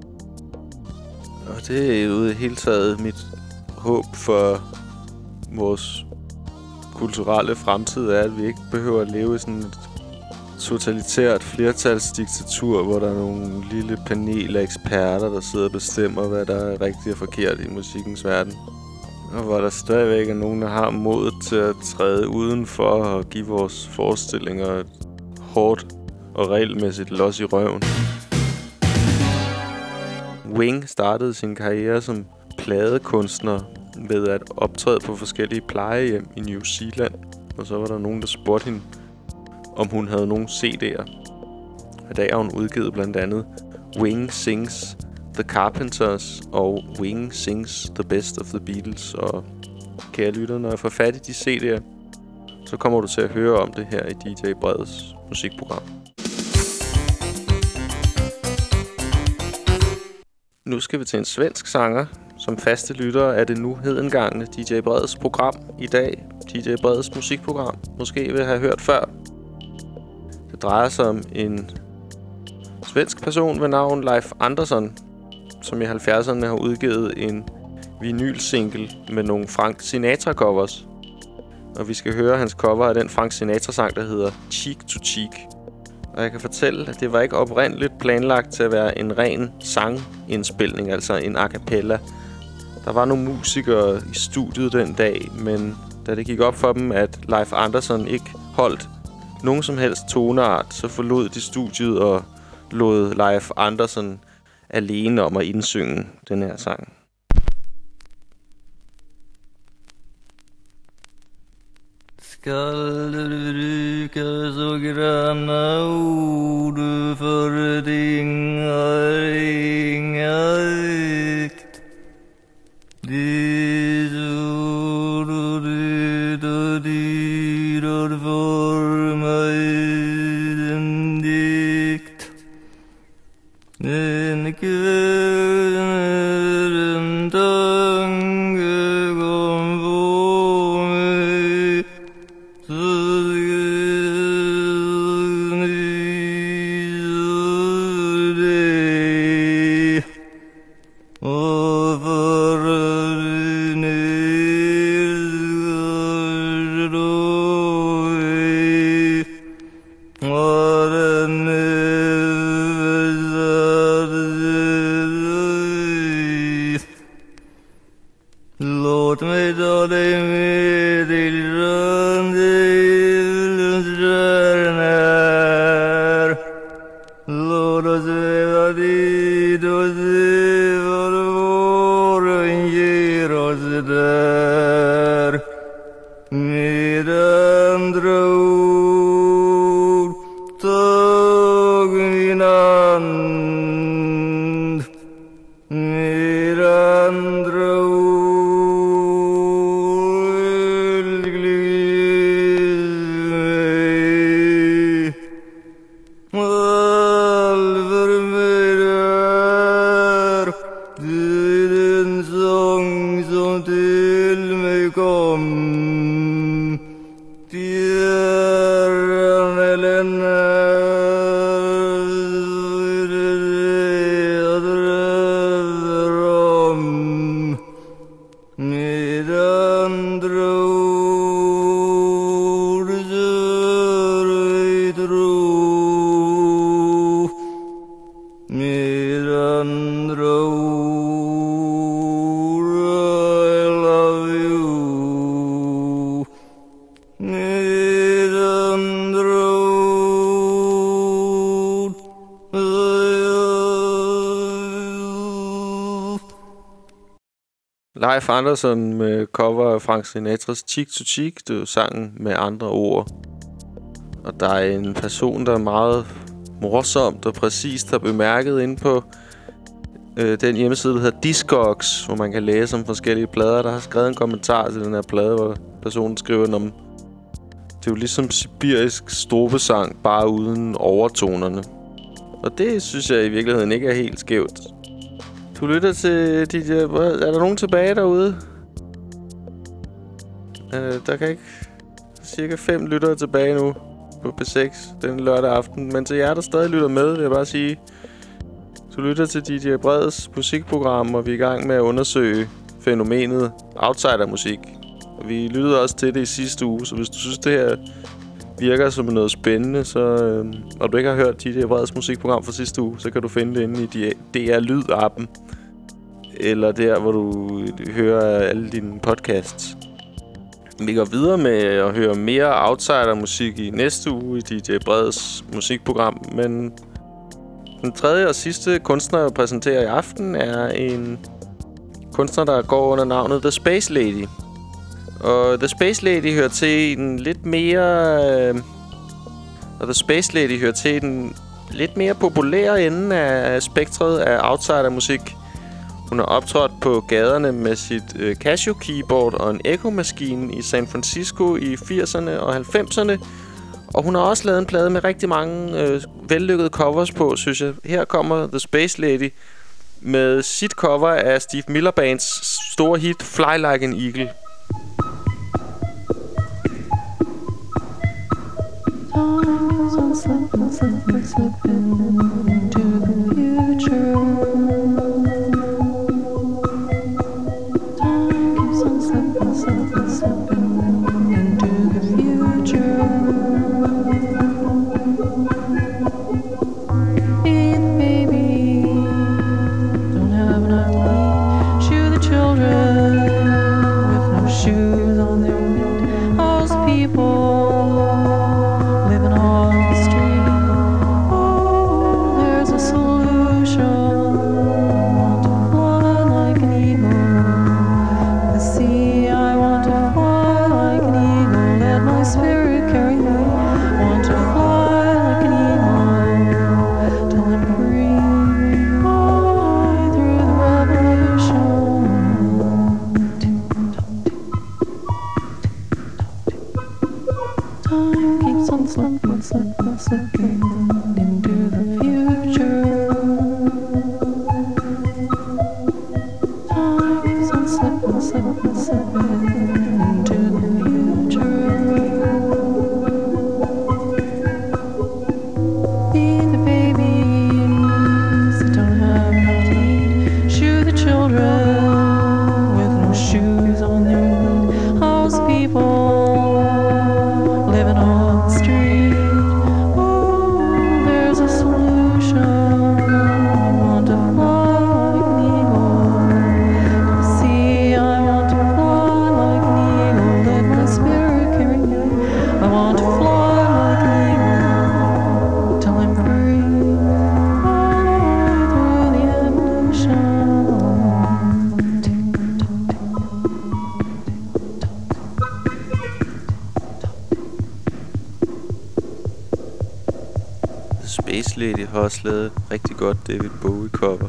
Speaker 1: Og det er jo i hele taget mit håb for vores kulturelle fremtid, er, at vi ikke behøver at leve i sådan et totalitært flertalsdiktatur, hvor der er nogle lille panel af eksperter, der sidder og bestemmer, hvad der er rigtigt og forkert i musikkens verden. Og hvor der stadigvæk er nogen, der har modet til at træde udenfor og give vores forestillinger et hårdt og regelmæssigt los i røven. Wing startede sin karriere som pladekunstner ved at optræde på forskellige plejehjem i New Zealand. Og så var der nogen, der spurgte hende, om hun havde nogle C D'er. I dag har hun udgivet blandt andet Wing Sings The Carpenters og Wing Sings The Best of the Beatles. Og kære lytter, når jeg får fat i de C D'er, så kommer du til at høre om det her i D J Breds musikprogram. Nu skal vi til en svensk sanger. Som faste lyttere er det nu hedengangne D J Breds program i dag. D J Breds musikprogram. Måske vil have hørt før. Det drejer sig om en svensk person ved navn Leif Andersson, som i halvfjerdserne har udgivet en vinylsingle med nogle Frank Sinatra-covers. Og vi skal høre hans cover af den Frank Sinatra-sang, der hedder Cheek to Cheek. Og jeg kan fortælle, at det var ikke oprindeligt planlagt til at være en ren sangindspilning, altså en a cappella. Der var nogle musikere i studiet den dag, men da det gik op for dem, at Leif Andersson ikke holdt nogen som helst toneart, så forlod de studiet og lod Leif Andersson alene om at indsynge den her sang.
Speaker 8: Skall du bruka så granna ord för ting har inga vikt. Ditt ord och ditt och ditt har format en dikt. En kväll när en tanke kom på mig, så skrev ni för dig och förrän ner skar då vi var en låt mig ta dig med till randens stjärnor. Låt oss sväva dit och se vad våren ger oss där. Med andra ord, tag min hand. Med andra ord, glid
Speaker 1: Leif Andersen med cover af Frank Sinatras Cheek to Cheek. Det er jo sangen med andre ord. Og der er en person, der er meget morsomt og præcist har bemærket inde på øh, den hjemmeside, der hedder Discogs, hvor man kan læse om forskellige plader. Der har skrevet en kommentar til den her plade, hvor personen skriver om, det er jo ligesom sibirisk strofesang, bare uden overtonerne. Og det synes jeg i virkeligheden ikke er helt skævt. Du lytter til de der... Er der nogen tilbage derude? Øh, der kan ikke... Cirka fem lyttere tilbage nu på P seks den lørdag aften. Men til jer, der stadig lytter med, vil jeg bare sige... Du lytter til D J Breds musikprogram, og vi er i gang med at undersøge fænomenet outsidermusik. Og vi lyttede også til det i sidste uge, så hvis du synes, det her virker som noget spændende, så... Øh, og du ikke har hørt D J Breds musikprogram fra sidste uge, så kan du finde det inde i D R Lyd-appen. Eller der, hvor du hører alle dine podcasts. Vi går videre med at høre mere outsidermusik i næste uge i D J Breds musikprogram. Men den tredje og sidste kunstner, jeg præsenterer i aften, er en kunstner, der går under navnet The Space Lady. Og The Space Lady hører til den lidt mere... Øh, og The Space Lady hører til den lidt mere populære ende af spektret af outsidermusik. Hun har optrådt på gaderne med sit øh, Casio-keyboard og en Echo-maskine i San Francisco i firserne og halvfemserne. Og hun har også lavet en plade med rigtig mange øh, vellykkede covers på, synes jeg. Her kommer The Space Lady med sit cover af Steve Miller Bands store hit Fly Like an Eagle.
Speaker 9: Slipping, slipping, slipping into the future. Time keeps on slipping, slipping, slipping into the future. Be the baby, don't have an eye. Shoe the children with no shoes on their feet. All the people. Slipping, slipping, slipping into the future. Time keeps on slipping, slipping, slipping into the future. Be the babies that don't have enough to eat. Shoe the children with no shoes on their feet. All those people living on the street.
Speaker 1: Space Lady har også lavet rigtig godt David Bowie cover.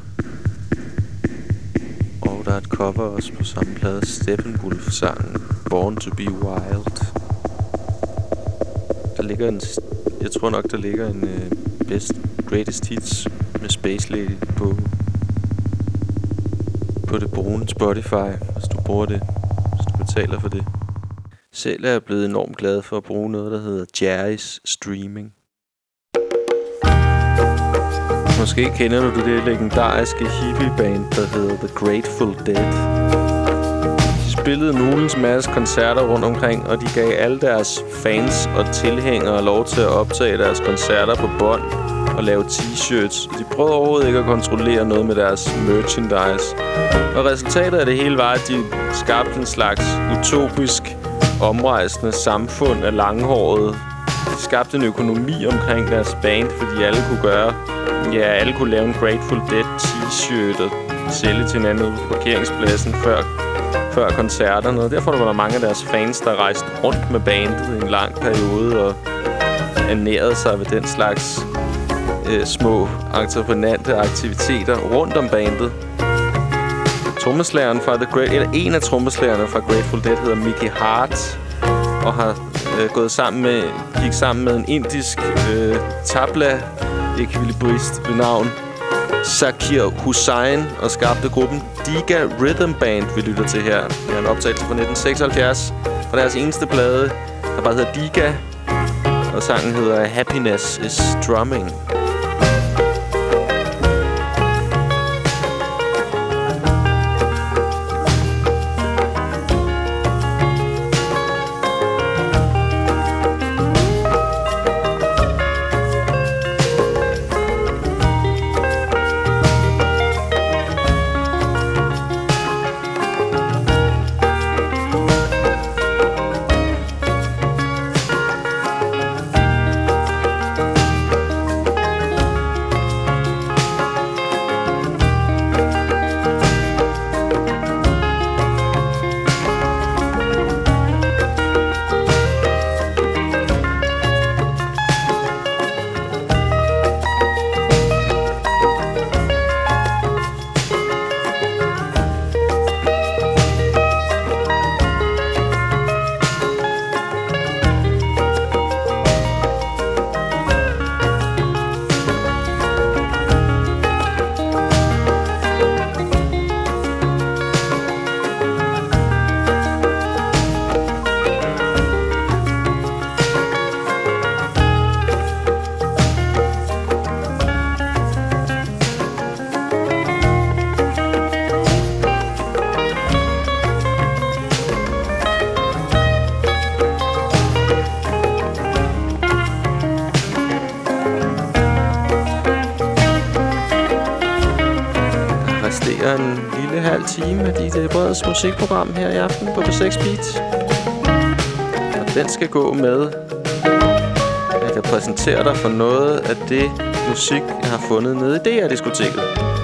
Speaker 1: Og der er et cover også på samme plade, Steppenwolf-sangen Born to be Wild. Der ligger en, jeg tror nok der ligger en uh, best greatest hits med Space Lady på på det brune Spotify, hvis du bruger det, hvis du betaler for det. Selv er jeg blevet enormt glad for at bruge noget, der hedder Jerry's Streaming. Måske kender du det legendariske hippie-band, der hedder The Grateful Dead. De spillede en hulens masse koncerter rundt omkring, og de gav alle deres fans og tilhængere lov til at optage deres koncerter på bånd og lave t-shirts. De prøvede overhovedet ikke at kontrollere noget med deres merchandise. Og resultatet af det hele var, at de skabte en slags utopisk, omrejsende samfund af langhårede. De skabte en økonomi omkring deres band, fordi alle kunne gøre... Ja, alle kunne lave en Grateful Dead t-shirt og sælge til hinanden ude på parkeringspladsen, før før koncerterne. Og derfor var der mange af deres fans, der rejste rundt med bandet i en lang periode og ernærede sig ved den slags øh, små entreprenante aktiviteter rundt om bandet. Trommeslageren fra The Great, eller en af trommeslagerne fra Grateful Dead hedder Mickey Hart og har øh, gået sammen med, gik sammen med en indisk øh, tabla-ekvilibrist ved navn Zakir Hussain og skabte gruppen Diga Rhythm Band, vi lytter til her. Det er en optagelse fra nitten seksoghalvfjerds fra deres eneste plade, der bare hedder Diga, og sangen hedder Happiness is Drumming. Time af D J Breds musikprogram her i aften på P seks Beat. Og den skal gå med, at jeg præsenterer dig for noget af det musik, jeg har fundet nede i D R-diskoteket.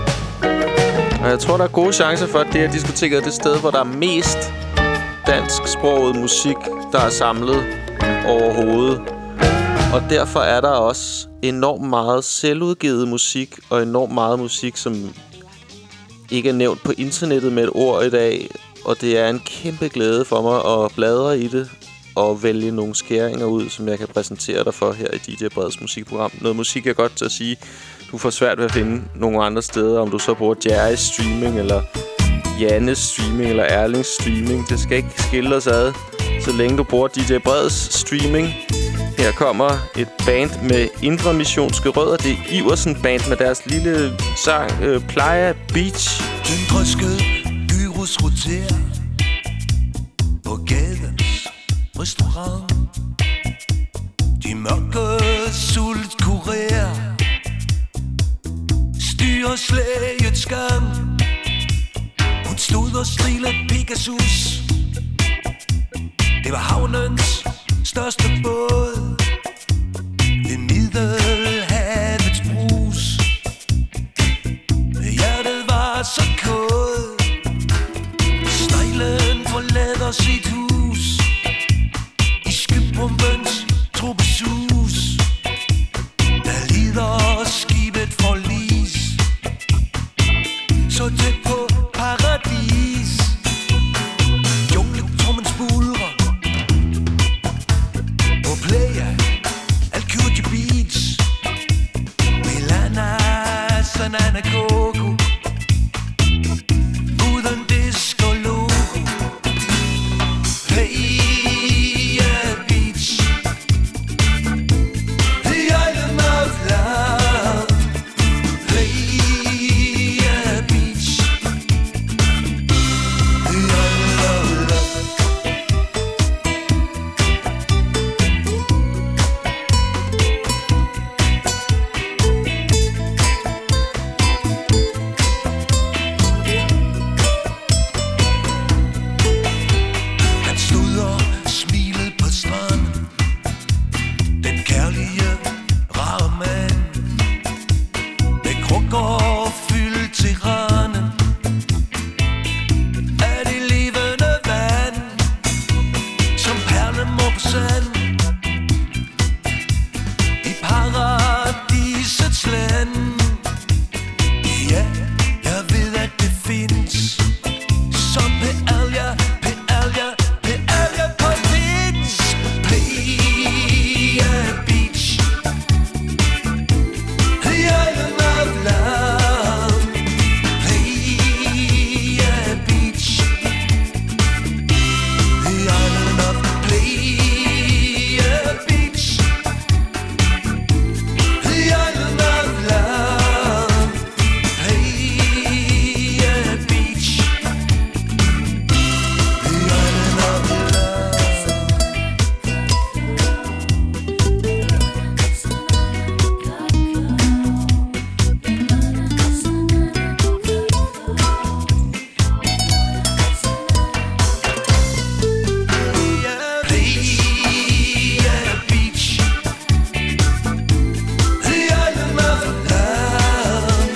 Speaker 1: Og jeg tror, der er gode chancer for, at D R-diskoteket er det sted, hvor der er mest dansksproget musik, der er samlet overhovedet. Og derfor er der også enormt meget selvudgivet musik, og enormt meget musik, som ikke er nævnt på internettet med et ord i dag. Og det er en kæmpe glæde for mig at bladre i det og vælge nogle skæringer ud, som jeg kan præsentere dig for her i D J Breds musikprogram. Noget musik, jeg godt til at sige, du får svært ved at finde nogle andre steder, om du så bruger Jerry's streaming, eller Jannes streaming, eller Erlings streaming. Det skal ikke skille os ad, så længe du bruger D J Breds streaming. Her kommer et band med indre missionske rødder. Det er Iversen Band med deres lille sang øh, Playa Beach.
Speaker 10: Den trøskede gyros roterer på gadens restaurant. De mørke sult kurerer, styrer slæget skam. Hun stod og strilede Pegasus. Det var havnens største båd ved Middelhavets brus. Hjertet var så kod. Sneglen forlader sit hus i skypumpens tropesus. Der lider skibet forlis, så tæt på paradis. Jungletormens buldrer på Playa Alcudia Beach. Milana, Sanana, Coco, uden disco logo. på sand. I paradisets land. Ja, jeg ved at det findes. Som Pealja, Pealja, Pealja Province. Playa Beach, the island of love. Playa Beach, the island of Playa Beach, the island of love. Playa Beach, the island of Playa Beach, the island of love.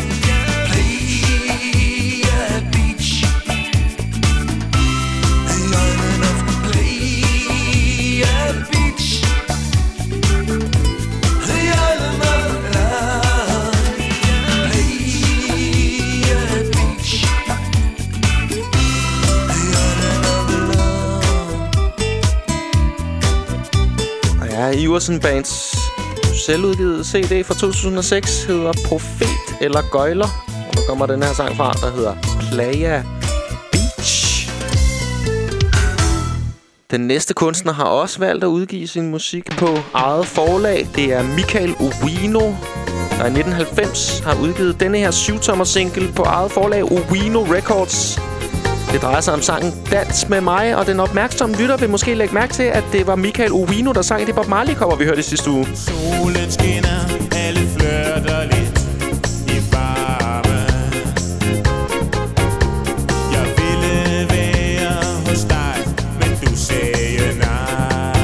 Speaker 10: Playa Beach, the island of Playa Beach, the island of love. Playa Beach, the island of love.
Speaker 2: Og ja, Iversen Bands selvudgivet C D fra to tusind og seks hedder Profet eller Gøjler. Og der kommer den her sang fra, der hedder Playa Beach. Den næste kunstner har også valgt at udgive sin musik på eget forlag. Det er Michael Owino, der i nitten halvfems har udgivet denne her syvtommer single på eget forlag Owino Records. Det drejer sig om sangen Dans med mig, og den opmærksomme lytter vil måske lægge mærke til, at det var Michael Owino, der sang i det Bob Marley-cover, vi hørte i sidste uge.
Speaker 11: Solen skinner, alle flirter lidt i varme. Jeg ville være hos dig, men du sagde nej.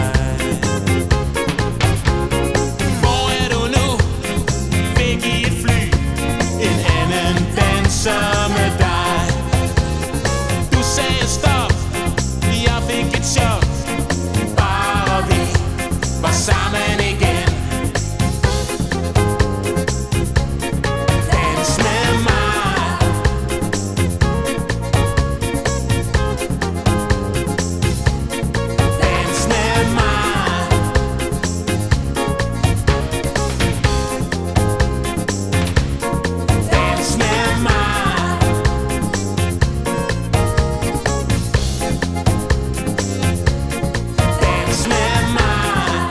Speaker 11: Hvor er du nu? Fik i et fly en anden danser med dig. Du sagde stop, jeg fik et chok. Bare vi var sammen igen. Dans med mig. Dans med mig. Dans med mig. Dans med mig.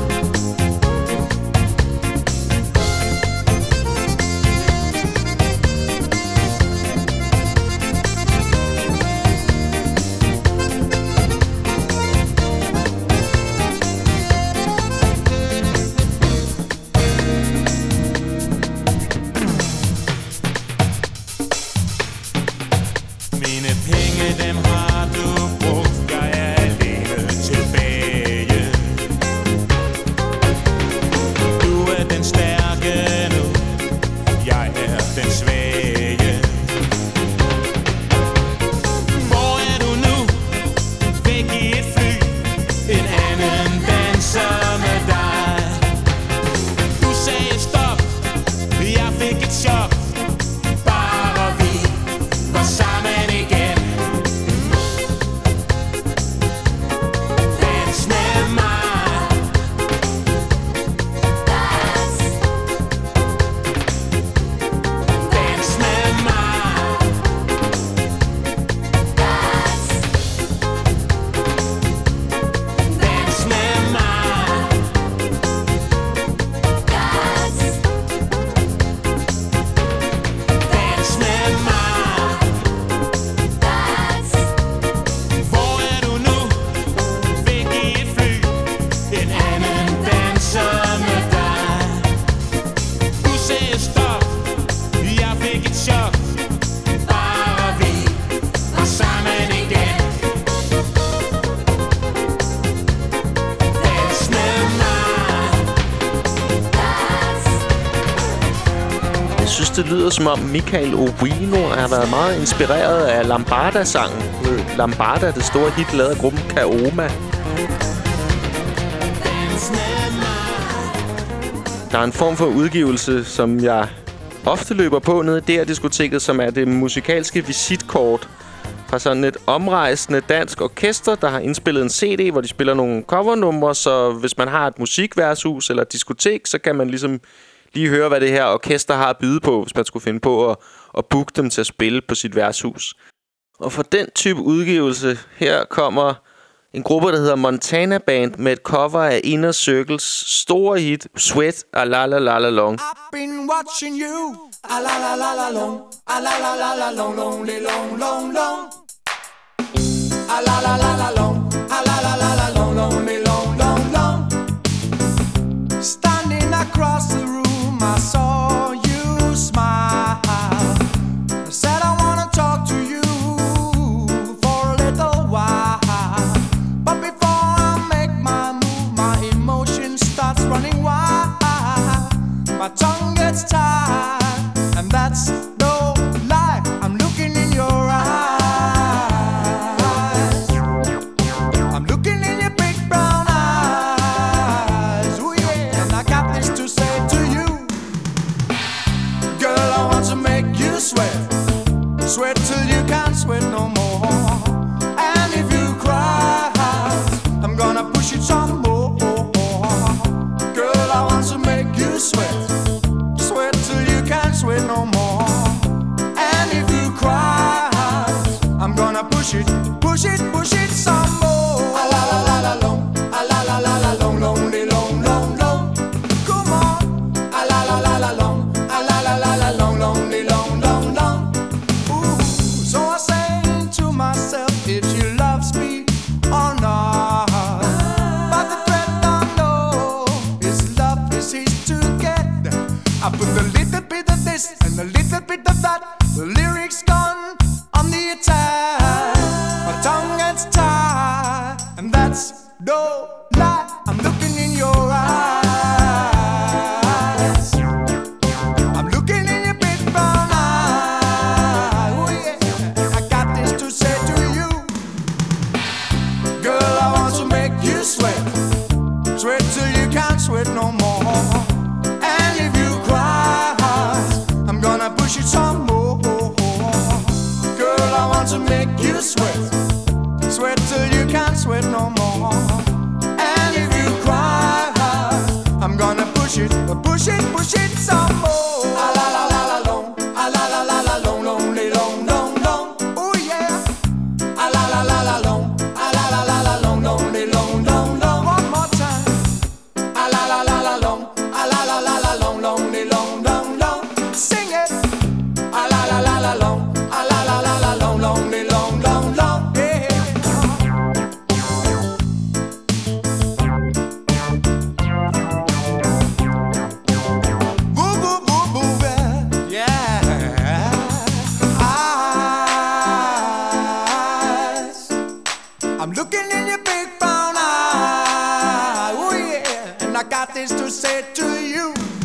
Speaker 11: Mine penge, dem har du brugt. Jeg er alene tilbage. Du er den stærke nu. Jeg er den svage. Hvor er du nu? Væk i et fly. En anden danser med dig. Du sagde stop. Jeg fik et chok. Bare vi var sammen igen. Dans med mig. Dans med mig. Dans med mig. Dans med mig. Hvor er du nu? Væk i et fly. En anden danser med dig. Du sagde stop. Jeg fik et chok. Bare vi var sammen igen. Dans med mig.
Speaker 2: Jeg synes, det lyder som om Michael Owino har været meget inspireret af Lambada-sangen. Lambada, det store hit lavet af gruppen Kaoma.
Speaker 1: Der er en form for udgivelse, som jeg ofte løber på nede i D R-diskoteket, som er det musikalske visitkort fra sådan et omrejsende dansk orkester, der har indspillet en C D, hvor de spiller nogle covernumre, så hvis man har et musikværtshus eller et diskotek, så kan man ligesom lige høre, hvad det her orkester har at byde på, hvis man skulle finde på at, at booke dem til at spille på sit værtshus. Og for den type udgivelse, her kommer en gruppe, der hedder Montana Band med et cover af Inner Circles store hit Sweat a la la la la long.
Speaker 10: I've been watching you. A la la la la long. A la la la la long, lonely, long, long, long. A la la la la long. A la la la la long, lonely, long, long, long. Standing across the room, I saw you smile. I said I wanna talk to you for a little while. But before I make my move, my emotion starts running wild. My tongue gets tied, and that's no lie. I'm looking in your eyes. I'm looking in your big brown eyes. Ooh yeah, and I got this to say to you. Girl, I want to make you sweat. Sweat till you can't sweat no more. And if you cry, I'm gonna push it some more. Girl, I want to make you sweat. Sweat till you can't sweat no more. And if you cry, I'm gonna push it, push it, push it some more. A la la la la long, a la la la la long, lonely, long, long, long. Come on, a la la la la long, a la la la la long, lonely, long, long, long. Ooh, so I say to myself, if she loves me or not. But the thread I know is love is his to get. I put a little bit of this and a little bit of that. The lyrics gone on the attack. My tongue gets tied, and that's no lie. I'm looking in your eyes. I'm looking in your big brown eyes. Oh yeah, I got this to say to you. Girl, I want to make you sweat. Sweat till you can't sweat no more. And if you cry, I'm gonna push it some more. Girl, I want to make you sweat. Sweat till you can't sweat no more. And if you cry, I'm gonna push it, push it, push it some more. A la la la la long, a la la la la long, lonely, long, long, long. Oh yeah. A la la la la long, a la la la la long, lonely, long, long, long. One more time. A la la la la long, a la la la la long, lonely, long, long, long. Sing it. A la la la la long, a la la la la long, lonely, long, long, long. Yeah. Boo boo boo boo yeah. Eyes. I'm looking in your big brown eye. Oh yeah, and I got this to say to you.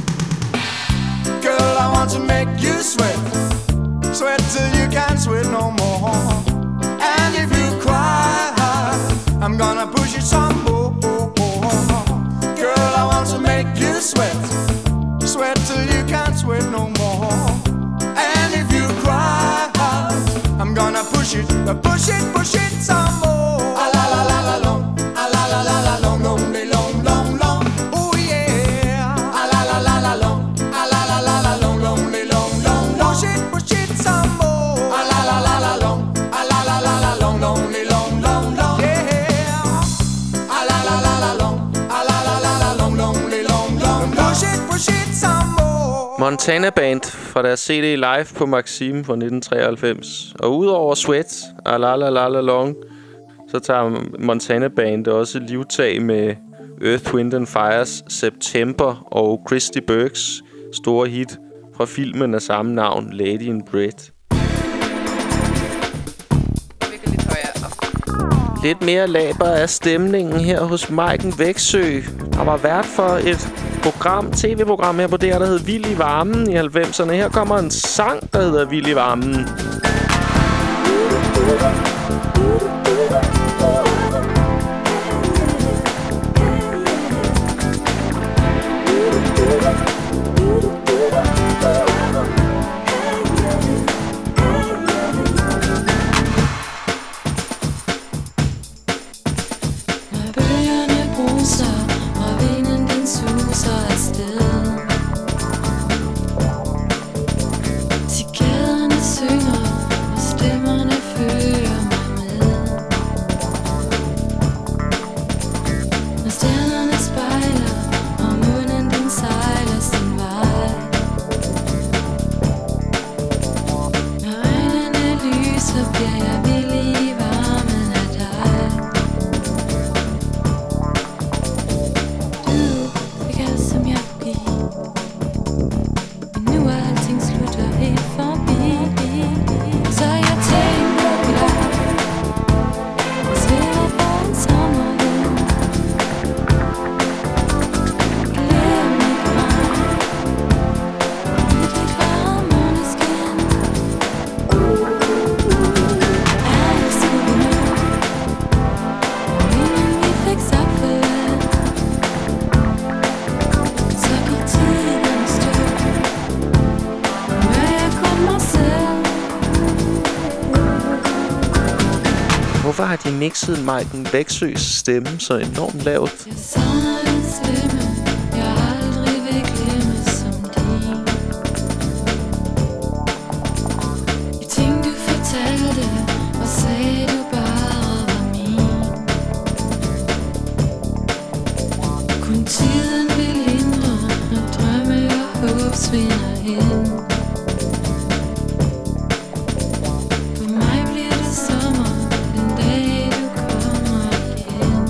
Speaker 10: Girl, I want to make you sweat. Sweat till you can't sweat no more. And if you cry, I'm gonna push it some more. Girl, I want to make you sweat. Sweat till you can't sweat no more. And if you cry, I'm gonna push it, push it, push it some more. A la la la la long, a la la la la long, lonely, long, long, long. Oh yeah. A la la la la long, a la la la la long, lonely, long, long, long. Push it, push it some more. A la la la la long, a la la la la long, lonely, long, long, long. Yeah. A la la la la long, a la la la la long, lonely, long, long, long. Push it, push it some more.
Speaker 1: Montana Band fra deres C D Live på Maxim fra nitten treoghalvfems. Og udover Sweat og La La La La Long, så tager Montana Band også livtag med Earth, Wind and Fire's September og Christy Burks store hit fra filmen af samme navn, Lady in Red. Lidt mere laber af stemningen her hos Maiken Væksø. Der var vært for et program, tv-program her på D R, der hed Vild i Varmen i halvfemserne. Her kommer en sang, der hedder Vild i Varmen. har de mixet Maiken Wexøs stemme så enormt lavt.
Speaker 9: Jeg savner din stemme, jeg aldrig vil glemme som din. De ting du fortalte, og sagde du bare var min. Kun tiden vil lindre, når drømme og håb svinder hen. For mig bliver det sommer, den dag du kommer igen.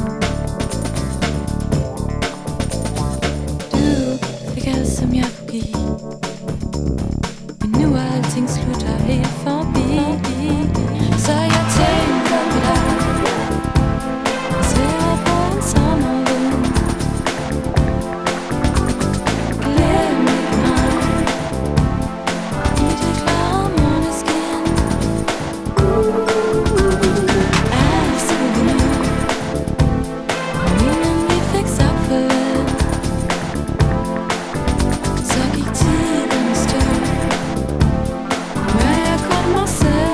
Speaker 9: Du fik alt som jeg kunne give, men nu er alting slutter helt forbi. Så jeg tænker på dig, og ser på en sommervind. Glem ikke mig i det klare måneskin. Alt ser vi nu, og inden vi fik sagt farvel, så gik tiden i stå, og jeg kun mig selv.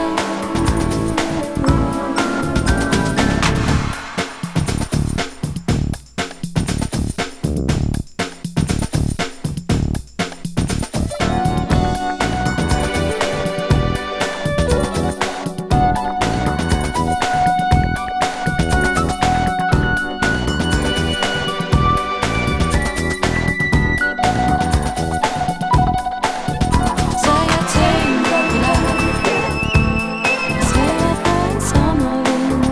Speaker 9: Så jeg tænker på dig, og svæver på en sommervind.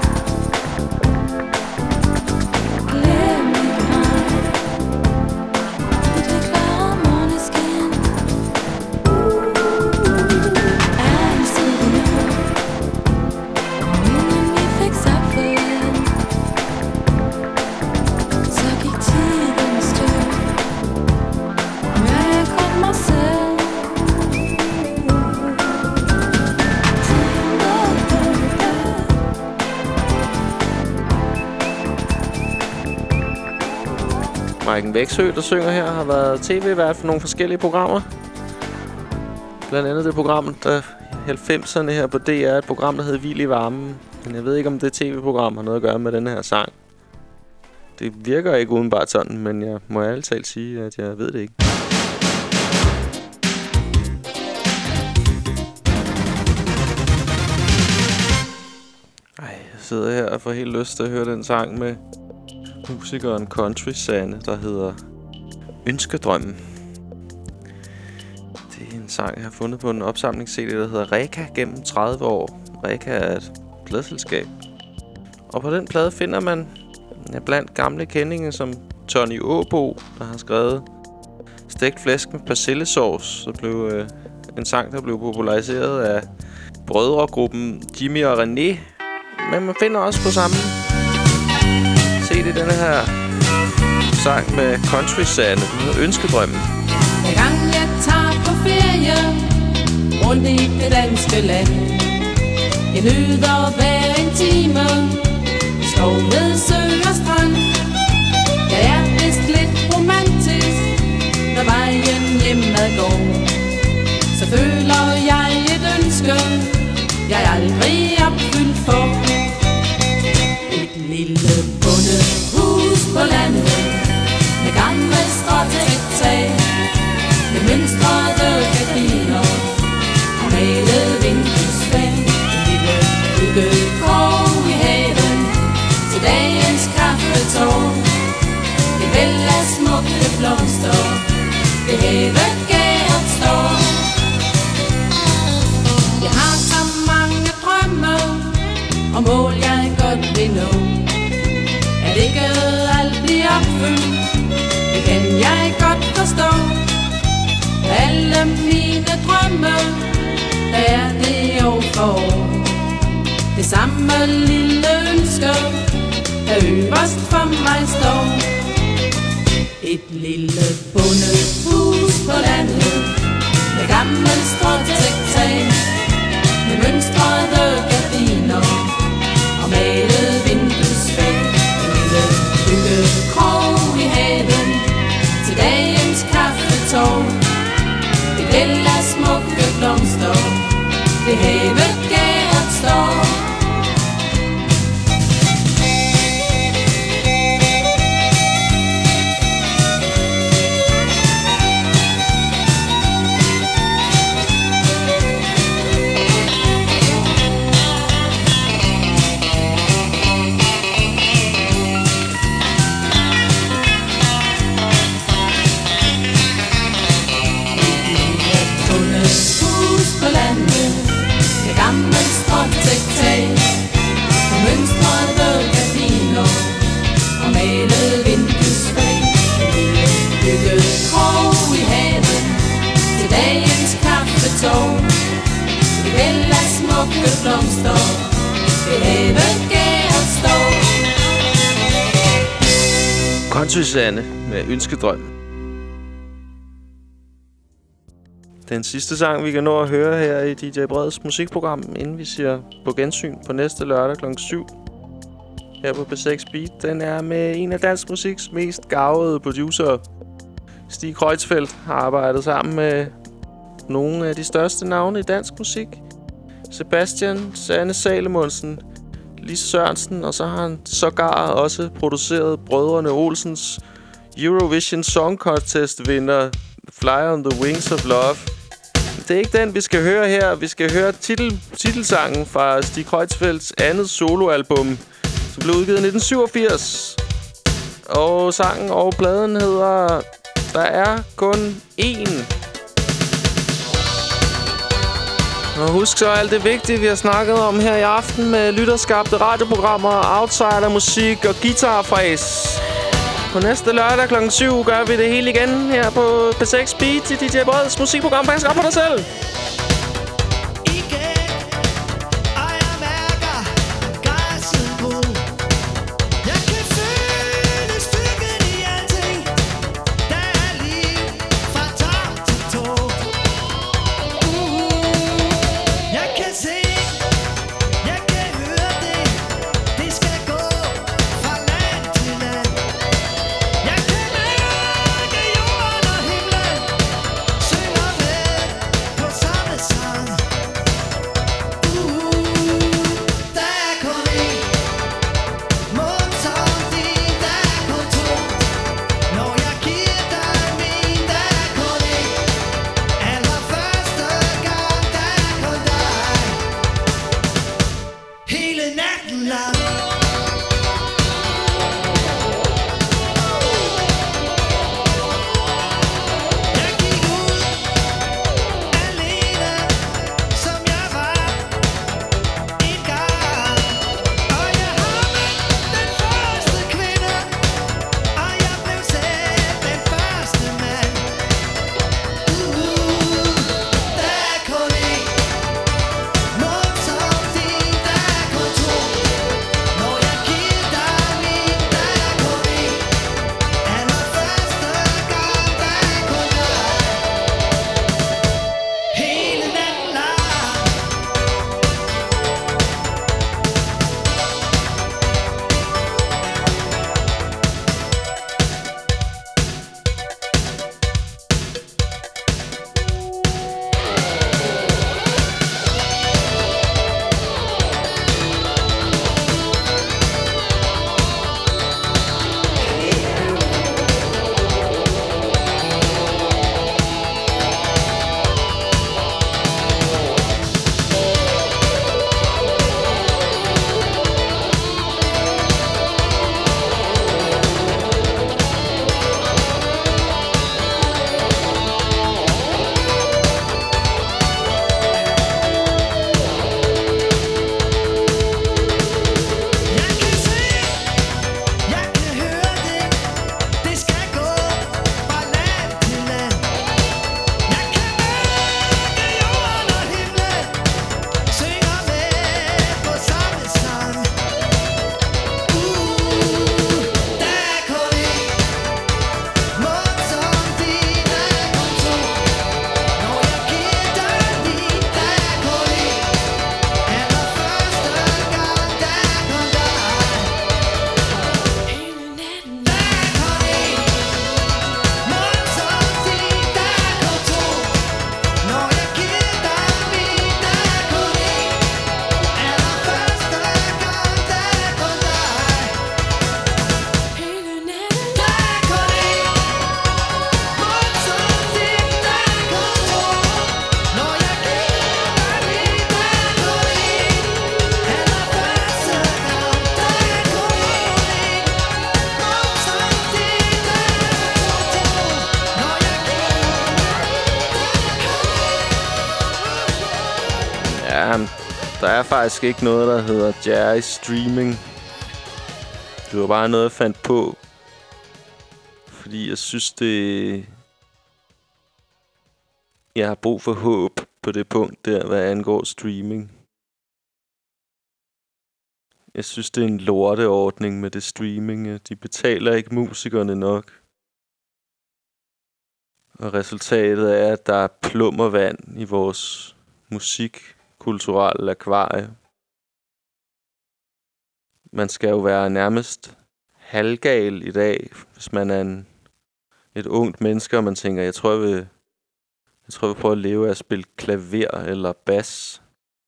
Speaker 9: Glem ikke mig i det klare måneskin. Alt ser vi nu, og inden vi fik sagt farvel, så gik tiden i stå, og jeg kun mig selv.
Speaker 1: Maiken Wexø, der synger her, har været tv-vært for nogle forskellige programmer. Blandt andet det program, der i halvfemserne her på D R, et program, der hed Hvil i varmen. Men jeg ved ikke, om det tv-program har noget at gøre med den her sang. Det virker ikke udenbart sådan, men jeg må ærligt talt sige, at jeg ved det ikke. Ej, jeg sidder her og får helt lyst til at høre den sang med musikeren Country Sanne, der hedder Ønskedrømmen. Det er en sang, jeg har fundet på en opsamlings-C D, der hedder Reka gennem tredive år. Reka er et pladselskab. Og på den plade finder man ja, blandt gamle kendinge som Tony Åbo, der har skrevet Stegt flæsk med persillesauce, så blev øh, en sang, der blev populariseret af brødregruppen Jimmy og René. Men man finder også på samme C D denne her sang med Country Sanne, den hedder Ønskedrømmen.
Speaker 12: Hver gang jeg tager på ferie rundt i det danske land, jeg nyder hver en time, skov ved sø og strand. Jeg er vist lidt romantisk, når vejen hjemad går. Så føler jeg et ønske, jeg aldrig opfyldt for. Et lille bondehus på landet, med gamle stråtægt tag, med mønstrede gardiner og malet vinduesfag. En lille hyggekrog i haven til dagens kaffetår. Et væld af smukke blomster ved havegæret står. Jeg har så mange drømme og mål jeg godt vil nå. At ikke alt bliver opfyldt, det kan jeg godt forstå. Alle mine drømme, der er det år for år. Det samme lille ønske, der øverst for mig står. Et lille bondehus på landet, med gammel stråtægt tag, med mønstrede gardiner og malet vinduesfag. En lille hyggekrog i haven til dagens kaffetår. Et væld af smukke blomster ved havegæret står.
Speaker 1: Country Sanne med Ønskedrøm. Den sidste sang, vi kan nå at høre her i D J Breds musikprogram, inden vi siger på gensyn på næste lørdag klokken syv her på B seks Beat, den er med en af dansk musiks mest garvede producer. Stig Kreutzfeldt har arbejdet sammen med nogle af de største navne i dansk musik. Sebastian, Sanne Salomonsen, Lis Sørensen, og så har han sågar også produceret Brødrene Olsens Eurovision Song Contest vinder Fly on the Wings of Love. Det er ikke den, vi skal høre her. Vi skal høre titel, titelsangen fra Stig Kreutzfeldts andet soloalbum, som blev udgivet i nitten syvogfirs. Og sangen og pladen hedder Der er kun én. Og husk så alt det vigtige, vi har snakket om her i aften med lytterskabte radioprogrammer, outsidermusik og guitarfræs. På næste lørdag klokken syv gør vi det hele igen her på B seks Beat i D J Breds musikprogram. Pas godt på dig selv! Der er faktisk ikke noget, der hedder Jerry Streaming. Det var bare noget, jeg fandt på. Fordi jeg synes, det... Jeg har brug for håb på det punkt der, hvad angår streaming. Jeg synes, det er en lorteordning med det streaming. De betaler ikke musikerne nok. Og resultatet er, at der er plummervand i vores musikkulturelle akvarie. Man skal jo være nærmest halvgal i dag, hvis man er en, et ungt menneske, og man tænker, jeg tror, jeg vil, jeg tror, jeg vil prøve at leve af at spille klaver eller bas.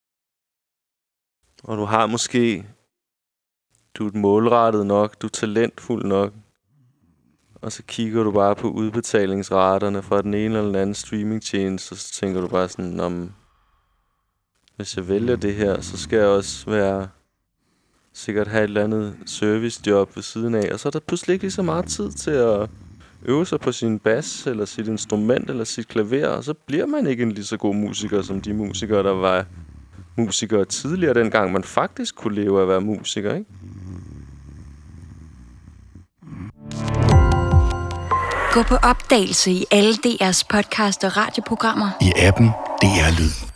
Speaker 1: Og du har måske, du er målrettet nok, du er talentfuld nok, og så kigger du bare på udbetalingsraterne fra den ene eller den anden streamingtjeneste, og så tænker du bare sådan, om hvis jeg vælger det her, så skal jeg også være sikkert have et eller andet servicejob ved siden af. Og så er der pludselig ikke lige så meget tid til at øve sig på sin bas, eller sit instrument, eller sit klaver. Og så bliver man ikke en lige så god musiker, som de musikere, der var musikere tidligere, dengang man faktisk kunne leve af at være musiker, ikke?
Speaker 13: Gå på opdagelse i alle D R's podcast og radioprogrammer.
Speaker 14: I appen D R Lyd.